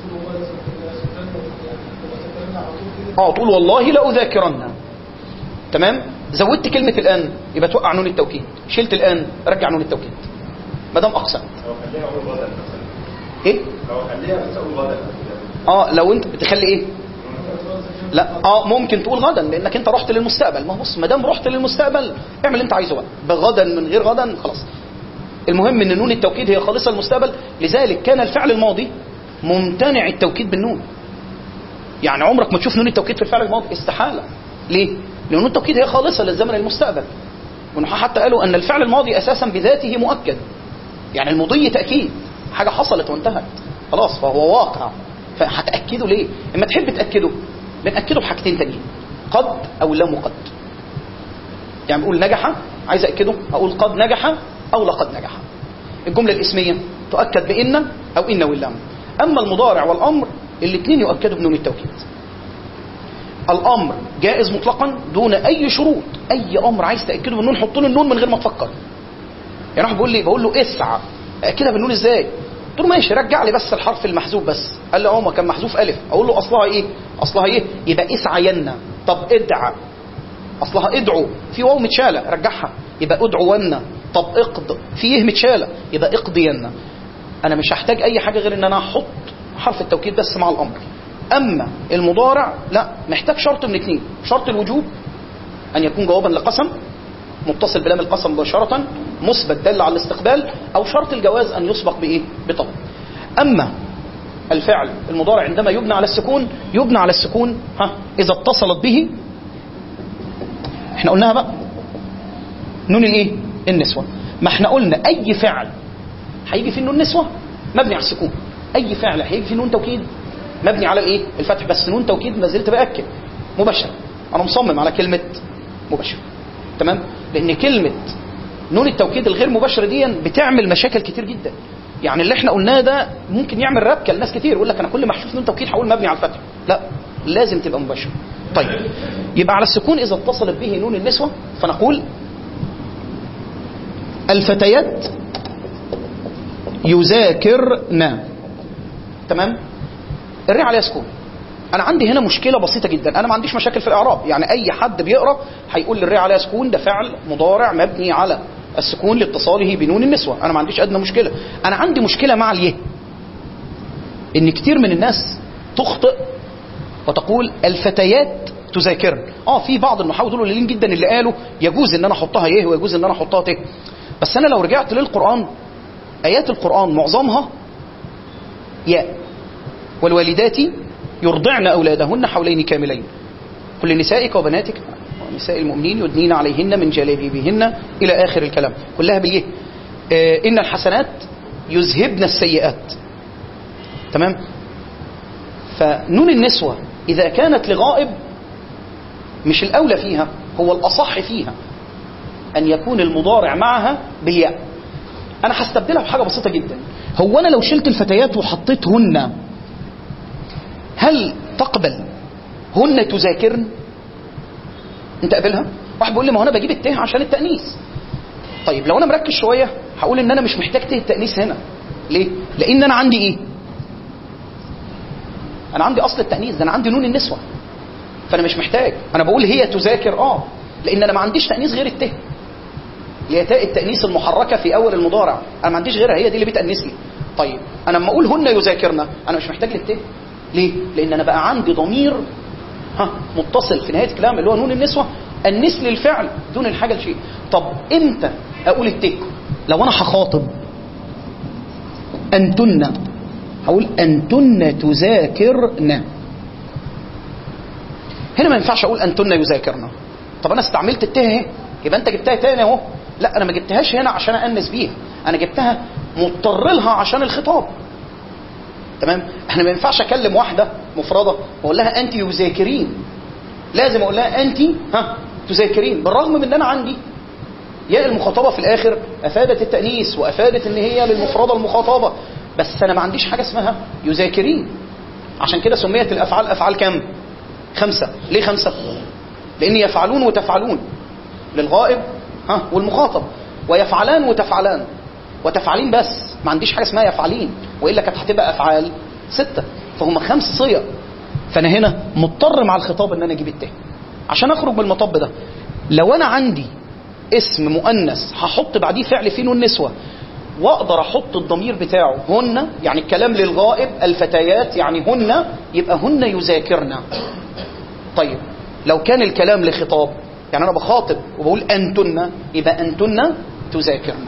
اه تقول والله لاذاكرن. تمام؟ زودت كلمة الآن يبقى توقع نون التوكيد، شلت الآن رجع نون التوكيد ما دام أقسمت. لو خليها أقول غدا إيه؟ لو خليها بس أقول غدا اه لو انت بتخلي ايه؟ لا اه ممكن تقول غدا لانك انت رحت للمستقبل. ما بص ما دام رحت للمستقبل اعمل اللي انت عايزه بقى، بغدا من غير غدا خلاص. المهم ان نون التوكيد هي خالصه للمستقبل، لذلك كان الفعل الماضي ممتنع التوكيد بالنون. يعني عمرك ما تشوف نون التوكيد في الفعل الماضي، استحاله. ليه؟ لان نون التوكيد هي خالصه للزمن المستقبل. ونحن حتى قالوا ان الفعل الماضي اساسا بذاته مؤكد، يعني المضي تاكيد، حاجه حصلت وانتهت خلاص فهو واقع، فهتاكده ليه؟ اما تحب تاكده بنأكده بحاجتين تانيين، قد او لا مقد. يعني بقول نجح عايز أأكده أقول قد نجح أو لقد نجح. الجملة الاسمية تؤكد بإن أو إن واللام. أما المضارع والأمر الاثنين يؤكدوا بنون التوكيد. الأمر جائز مطلقا دون أي شروط، أي أمر عايز تأكده بالنون حط له النون من غير ما تفكر. يعني واحد بيقول لي بقول له اسعى أأكدها بالنون إزاي؟ قلت له ماشي رجع لي بس الحرف المحذوف بس. قال لي اه ما كان محذوف ألف. أقول له أصلها إيه؟ أصلها إيه؟ يبقى اسعين. طب ادعى أصلها ادعو، في واو متشالة رجعها يبقى ادعون. طب اقض، في يه متشالة يبقى اقضين. أنا مش هحتاج أي حاجة غير إن أنا أحط حرف التوكيد بس مع الأمر. أما المضارع لا، محتاج شرط من اثنين، شرط الوجوب أن يكون جوابا لقسم متصل بلام القسم مباشرة مثبت دل على الاستقبال، أو شرط الجواز أن يسبق بإيه؟ بطبع. أما الفعل المضارع عندما يبنى على السكون يبنى على السكون ها إذا اتصلت به، احنا قلناها بقى نون الايه؟ النسوة. ما احنا قلنا أي فعل هيجي فيه نون نسوة مبني على السكون، أي فعل هيجي فيه نون توكيد مبني على الايه؟ الفتح. بس نون توكيد ما زلت بأكد مباشر، أنا مصمم على كلمة مباشر. تمام؟ لأن كلمة نون التوكيد الغير مباشرة دي بتعمل مشاكل كتير جدا. يعني اللي احنا قلناه ده ممكن يعمل ربكة لناس كتير، يقول لك أنا كل ما أشوف نون توكيد هقول مبني على الفتح. لا، لازم تبقى مباشر. طيب يبقى على السكون إذا اتصلت به نون النسوة فنقول الفتيات يذاكرن. تمام؟ الري عليها سكون. أنا عندي هنا مشكلة بسيطة جدا، أنا ما عنديش مشاكل في الإعراب. يعني أي حد بيقرأ هيقول للري عليها سكون ده فعل مضارع مبني على السكون لاتصاله بنون النسوة، أنا ما عنديش أدنى مشكلة. أنا عندي مشكلة مع اليه، إن كتير من الناس تخطئ وتقول الفتيات تذاكرن. اه في بعض النحاة دول قليلين جدا اللي قالوا يجوز ان انا احطها يه ويجوز ان انا احطها ت. بس انا لو رجعت للقرآن ايات القرآن معظمها ياء. والوالدات يرضعن اولادهن حولين كاملين كل نسائك وبناتك ونساء المؤمنين يدنين عليهن من جلابيبهن الى اخر الكلام كلها باليه. آه ان الحسنات يذهبن السيئات. تمام؟ فنون النسوة إذا كانت لغائب مش الأولى فيها، هو الأصح فيها أن يكون المضارع معها بياء. أنا هستبدلها بحاجة بسيطة جدا. هو أنا لو شلت الفتيات وحطيتهن هل تقبل هن تذاكرن؟ أنت قابلها؟ واحد بيقول لي ما هو أنا بجيب الته عشان التأنيث. طيب لو أنا مركز شوية هقول إن أنا مش محتاج ته التأنيث هنا. ليه؟ لأن أنا عندي إيه؟ أنا عندي أصل التأنيث ده، أنا عندي نون النسوة، فأنا مش محتاج. أنا بقول هي تذاكر آه لأن أنا ما عنديش تأنيث غير الته، هي تاء التأنيث المحركة في أول المضارع، أنا ما عنديش غيرها، هي دي اللي بتأنث لي. طيب أنا لما أقول هن يذاكرن أنا مش محتاج للته. ليه؟ لأن أنا بقى عندي ضمير ها متصل في نهاية الكلام اللي هو نون النسوة أنث للفعل دون الحاجة لشيء. طب إمتى أقول الته؟ لو أنا هخاطب أنتن هقول أنتن تذاكرن. هنا ما ينفعش أقول أنتن يذاكرن. طب أنا استعملت الته اهي يبقى أنت جبتها تاني أهو. لا انا ما جبتهاش هنا عشان انس بيها، انا جبتها مضطر لها عشان الخطاب. تمام؟ احنا ما ينفعش اكلم واحده مفرده واقول لها انت يذاكرين، لازم اقول لها انت ها تذاكرين، بالرغم من ان انا عندي ياء المخاطبه في الاخر افادت التانيث وافادت ان هي للمفرده المخاطبه، بس انا ما عنديش حاجه اسمها يذاكرين. عشان كده سميت الافعال افعال كام؟ خمسه. ليه خمسه؟ لان يفعلون وتفعلون للغائب ها والمخاطب، ويفعلان وتفعلان وتفعلين، بس ما عنديش حاجه اسمها يفعلين، والا كانت هتبقى افعال سته، فهم خمس صيغ. فانا هنا مضطر مع الخطاب ان انا اجيب التاء عشان اخرج من المطب ده. لو انا عندي اسم مؤنث هحط بعديه فعل فيه نون نسوه، واقدر احط الضمير بتاعه هن، يعني الكلام للغائب الفتيات يعني هن، يبقى هن يذاكرن. طيب لو كان الكلام لخطاب، يعني انا بخاطب وبقول انتن، يبقى انتن تذاكرن.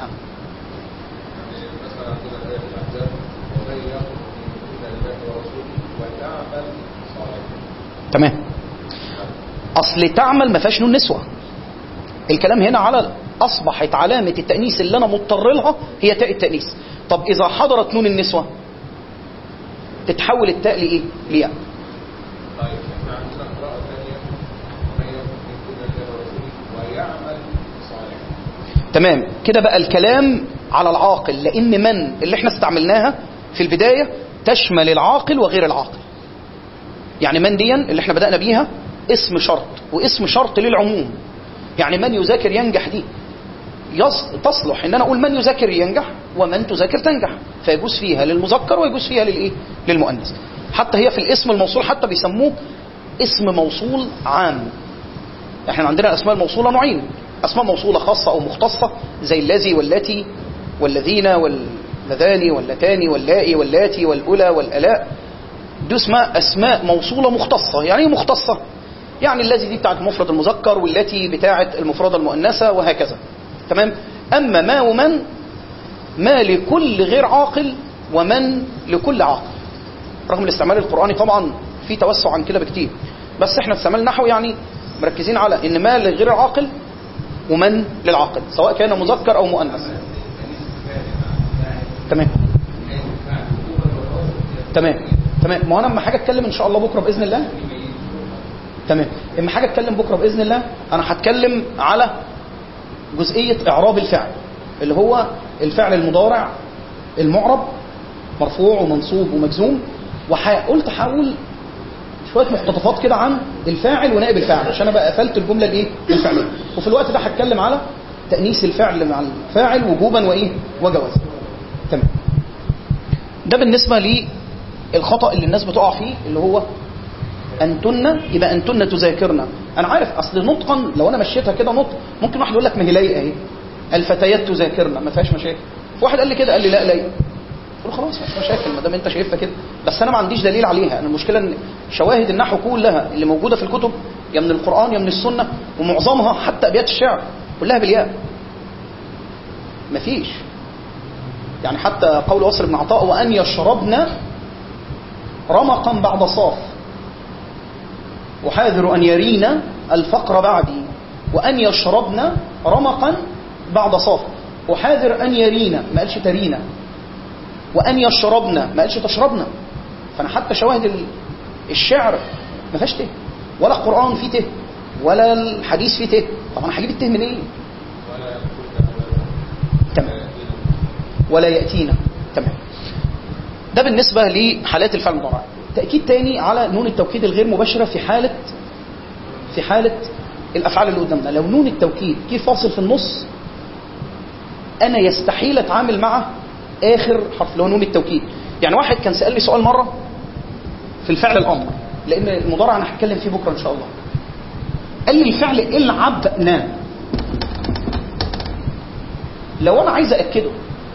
تمام. اصل تعمل ما فيهاش نون نسوه، الكلام هنا على اصبحت علامه التانيث اللي انا مضطر لها هي تاء التانيث. طب اذا حضرت نون النسوه تتحول التاء لايه؟ لياء. طيب احنا عندنا قراءه ثانيه وهي ويعمل صالحا. تمام كده بقى الكلام على العاقل، لان من اللي احنا استعملناها في البدايه تشمل العاقل وغير العاقل. يعني من ديا اللي احنا بدأنا بيها اسم شرط، واسم شرط للعموم. يعني من يذاكر ينجح دي تصلح ان انا اقول من يذاكر ينجح ومن تذاكر تنجح، فيجوز فيها للمذكر ويجوز فيها للايه؟ للمؤنث. حتى هي في الاسم الموصول حتى بيسموه اسم موصول عام. احنا عندنا اسماء الموصوله نوعين، اسماء موصوله خاصه او مختصه زي الذي واللاتي والذين واللذان واللتان واللائي واللاتي والاولى والالاء، دي اسمها اسماء موصوله مختصه. يعني ايه مختصه؟ يعني الذي دي بتاعت المفرد المذكر، والتي بتاعت المفرده المؤنثه، وهكذا. تمام؟ اما ما ومن، ما لكل غير عاقل ومن لكل عاقل. رغم الاستعمال القراني طبعا في توسع عن كده بكتير، بس احنا استعمال نحو يعني مركزين على ان ما لغير العاقل ومن للعاقل، سواء كان مذكر او مؤنث. تمام تمام تمام. ما انا اما حاجه اتكلم ان شاء الله بكره باذن الله. تمام. اما حاجه اتكلم بكره باذن الله انا هتكلم على جزئيه اعراب الفعل، اللي هو الفعل المضارع المعرب مرفوع ومنصوب ومجزوم، وقلت هقول شويه مقتطفات كده عن الفاعل ونائب الفاعل عشان ابقى قفلت الجمله الايه؟ الفعليه. وفي الوقت ده هتكلم على تانيث الفعل مع الفاعل وجوبا وايه؟ وجوازا. تمام. ده بالنسبه للخطا اللي الناس بتقع فيه، اللي هو انتن، يبقى انتن تذاكرنا. انا عارف اصل نطقا لو انا مشيتها كده نطق ممكن واحد يقول لك ما هي لايقه اهي، الفتيات تذاكرنا، ما فيهاش مشاكل. واحد قال لي كده، قال لي لا لايقه، قلت له خلاص مش مشاكل ما دام انت شايفها كده، بس انا ما عنديش دليل عليها. انا المشكله ان شواهد النحو كلها اللي موجوده في الكتب يا من القران يا من السنه، ومعظمها حتى ابيات الشعر كلها بالياء، مفيش. يعني حتى قول وصل بن عطاء وان يشربن رمقا بعد صاف، وحاذر ان يرينا الفقر بعدي، وان يشربن رمقا بعد صاف، وحاذر ان يرينا، ما قالش ترينا، وان يشربن ما قالش تشربنا. فانا حتى شواهد الشعر ما فيهاش ته، ولا القران فيه ته، ولا الحديث فيه ته. طب انا هجيب الته منين؟ إيه؟ تمام. ولا ياتينا. تمام. ده بالنسبه لحالات الفعل المضارع. تاكيد تاني على نون التوكيد الغير مباشره في حاله في حاله الافعال اللي قدامنا. لو نون التوكيد كيف فاصل في النص، انا يستحيل اتعامل مع اخر حرف اللي هو نون التوكيد. يعني واحد كان سال لي سؤال مره في الفعل الامر، لان المضارع انا هتكلم فيه بكره ان شاء الله. قال لي الفعل العبنا، لو انا عايز اكده،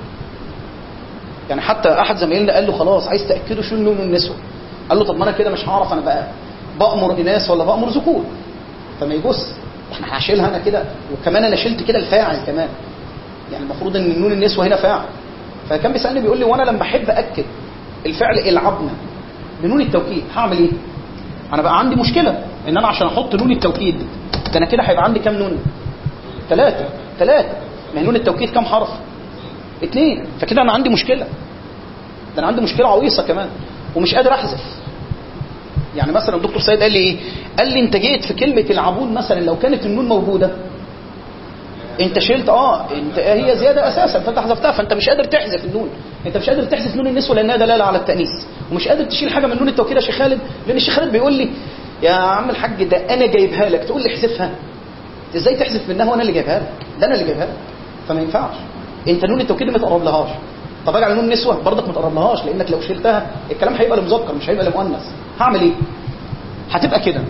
يعني حتى احد زمايلنا قال له خلاص عايز تاكده شو نون النسوه، قال له طب ما انا كده مش هعرف انا بقى بامر اناث ولا بامر ذكور، فما يجوز احنا هشيلها انا كده، وكمان انا شلت كده الفاعل كمان، يعني المفروض ان نون النسوه هنا فاعل. فكان بيسالني بيقول لي وانا لما احب اكد الفعل العبنا بنون التوكيد هعمل ايه؟ انا بقى عندي مشكله ان انا عشان احط نون التوكيد ده انا كده هيبقى عندي كام نون؟ ثلاثه ثلاثه ما هي نون التوكيد كم حرف؟ اثنين. فكده انا عندي مشكله، ده انا عندي مشكله عويصه كمان ومش قادر احذف. يعني مثلا الدكتور سيد قال لي ايه؟ قال لي انت جيت في كلمه العبون مثلا لو كانت النون موجوده انت شلت اه انت هي زياده اساسا فانت حذفتها، فانت مش قادر تحذف النون، انت مش قادر تحذف نون النسوه لانها دلاله على التانيث، ومش قادر تشيل حاجه من نون التوكيد يا شيخ خالد، لان الشيخ خالد بيقول لي يا عم الحاج ده انا جايبها لك تقول لي احذفها، ازاي تحذف منها وانا اللي جايبها لك؟ ده انا اللي جايبها لك، فما ينفعش. انت نون التوكيد ما تقرب لهاش. طب اجي على نون النسوه برضك ما تقرب لهاش، لانك لو شلتها الكلام هيبقى لمذكر مش هيبقى لمؤنث. هعمل ايه؟ هتبقى كده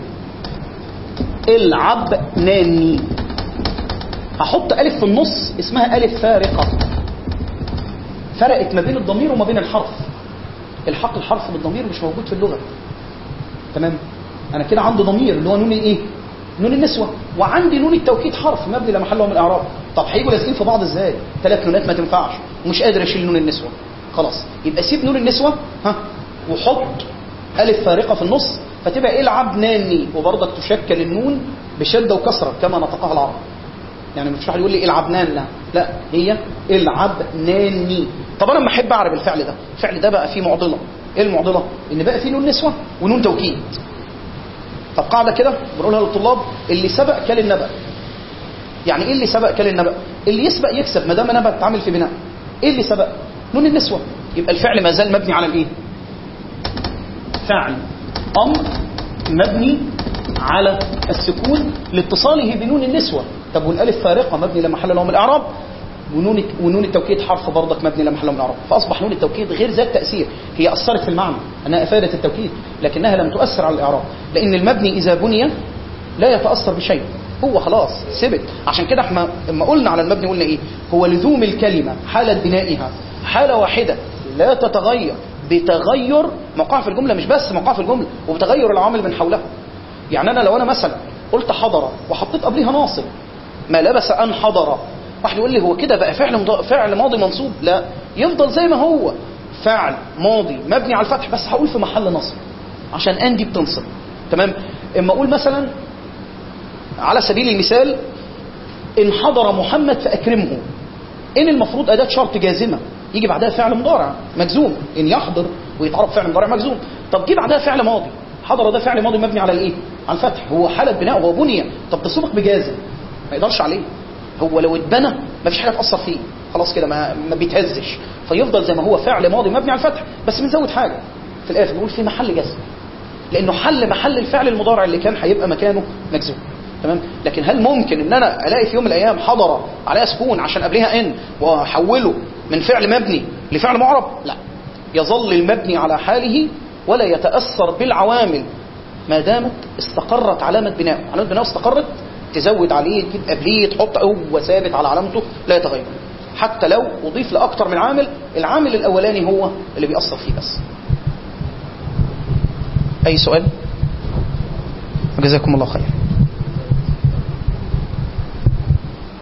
العبناني، هحط الف في النص اسمها الف فارقه، فرقت ما بين الضمير وما بين الحرف. الحق الحرف بالضمير مش موجود في اللغه، تمام؟ انا كده عندي ضمير اللي هو نون الايه؟ نون النسوه، وعندي نون التوكيد حرف مبني لا محل له من الاعراب. طب هيبقوا لازقين في بعض ازاي؟ ثلاث نونات ما تنفعش ومش قادر اشيل نون النسوه. خلاص يبقى سيب نون النسوه ها وحط الف فارقه في النص فتبقى ايه؟ العبناني، وبرضك تشكل النون بشده وكسره كما نطقها العرب. يعني مش راح يقول لي العبنان، لا لا هي العبناني. طب انا لما احب اعرب الفعل ده، الفعل ده بقى فيه معضله. ايه المعضله؟ ان بقى فيه نون نسوه ونون توكيد. طب قاعده كده بنقولها للطلاب، اللي سبق كل النبأ. يعني ايه اللي سبق كل النبأ؟ اللي يسبق يكسب ما دام نبأ بتعامل في بناء. ايه اللي سبق؟ نون النسوه. يبقى الفعل ما زال مبني على الايه؟ فعل امر مبني على السكون لاتصاله بنون النسوه. طب والالف فارقه مبني لا محل له من الاعراب، ونون ونون التوكيد حرف برضك مبني لا محل له من الاعراب. فاصبح نون التوكيد غير ذات تاثير، هي اثرت في المعنى انها افادت التوكيد لكنها لم تؤثر على الاعراب، لان المبني اذا بني لا يتاثر بشيء، هو خلاص ثبت. عشان كده احنا لما قلنا على المبني قلنا ايه؟ هو لزوم الكلمه حاله بنائها حاله واحده لا تتغير بتغير موقعها في الجمله، مش بس موقعها في الجمله وبتغير العوامل من حولها. يعني انا لو انا مثلا قلت حضر وحطيت قبلها ناصب، ما لبس ان حضر، واحد يقول لي هو كده بقى فعل فعل ماضي منصوب؟ لا، يفضل زي ما هو فعل ماضي مبني على الفتح، بس هقول في محل نصب عشان ان دي بتنصب، تمام؟ اما اقول مثلا على سبيل المثال ان حضر محمد فاكرمه، ان المفروض اداه شرط جازمه يجي بعدها فعل مضارع مجزوم، ان يحضر ويتعرف فعل مضارع مجزوم. طب جه بعدها فعل ماضي، حضر ده فعل ماضي مبني على الايه؟ على الفتح، هو حاله بناء وهو بني. طب تسبق بجازم ما يقدرش عليه، هو لو اتبنى ما فيش حاجه تاثر فيه، خلاص كده ما, ما بيتهزش، فيفضل زي ما هو فعل ماضي مبني على الفتح، بس بنزود حاجه في الاخر بنقول في محل جزم، لانه حل محل الفعل المضارع اللي كان هيبقى مكانه مجزوم، تمام؟ لكن هل ممكن ان انا الاقي في يوم من الايام حضر عليها سكون عشان قبلها ان واحوله من فعل مبني لفعل معرب؟ لا، يظل المبني على حاله ولا يتاثر بالعوامل ما دامت استقرت علامه بناء. علامه بناء استقرت تزود عليه تجيب قبليه تحط، هو ثابت على علامته لا يتغير، حتى لو اضيف لاكثر من عامل، العامل الاولاني هو اللي بيأثر فيه بس. اي سؤال؟ جزاكم الله خير.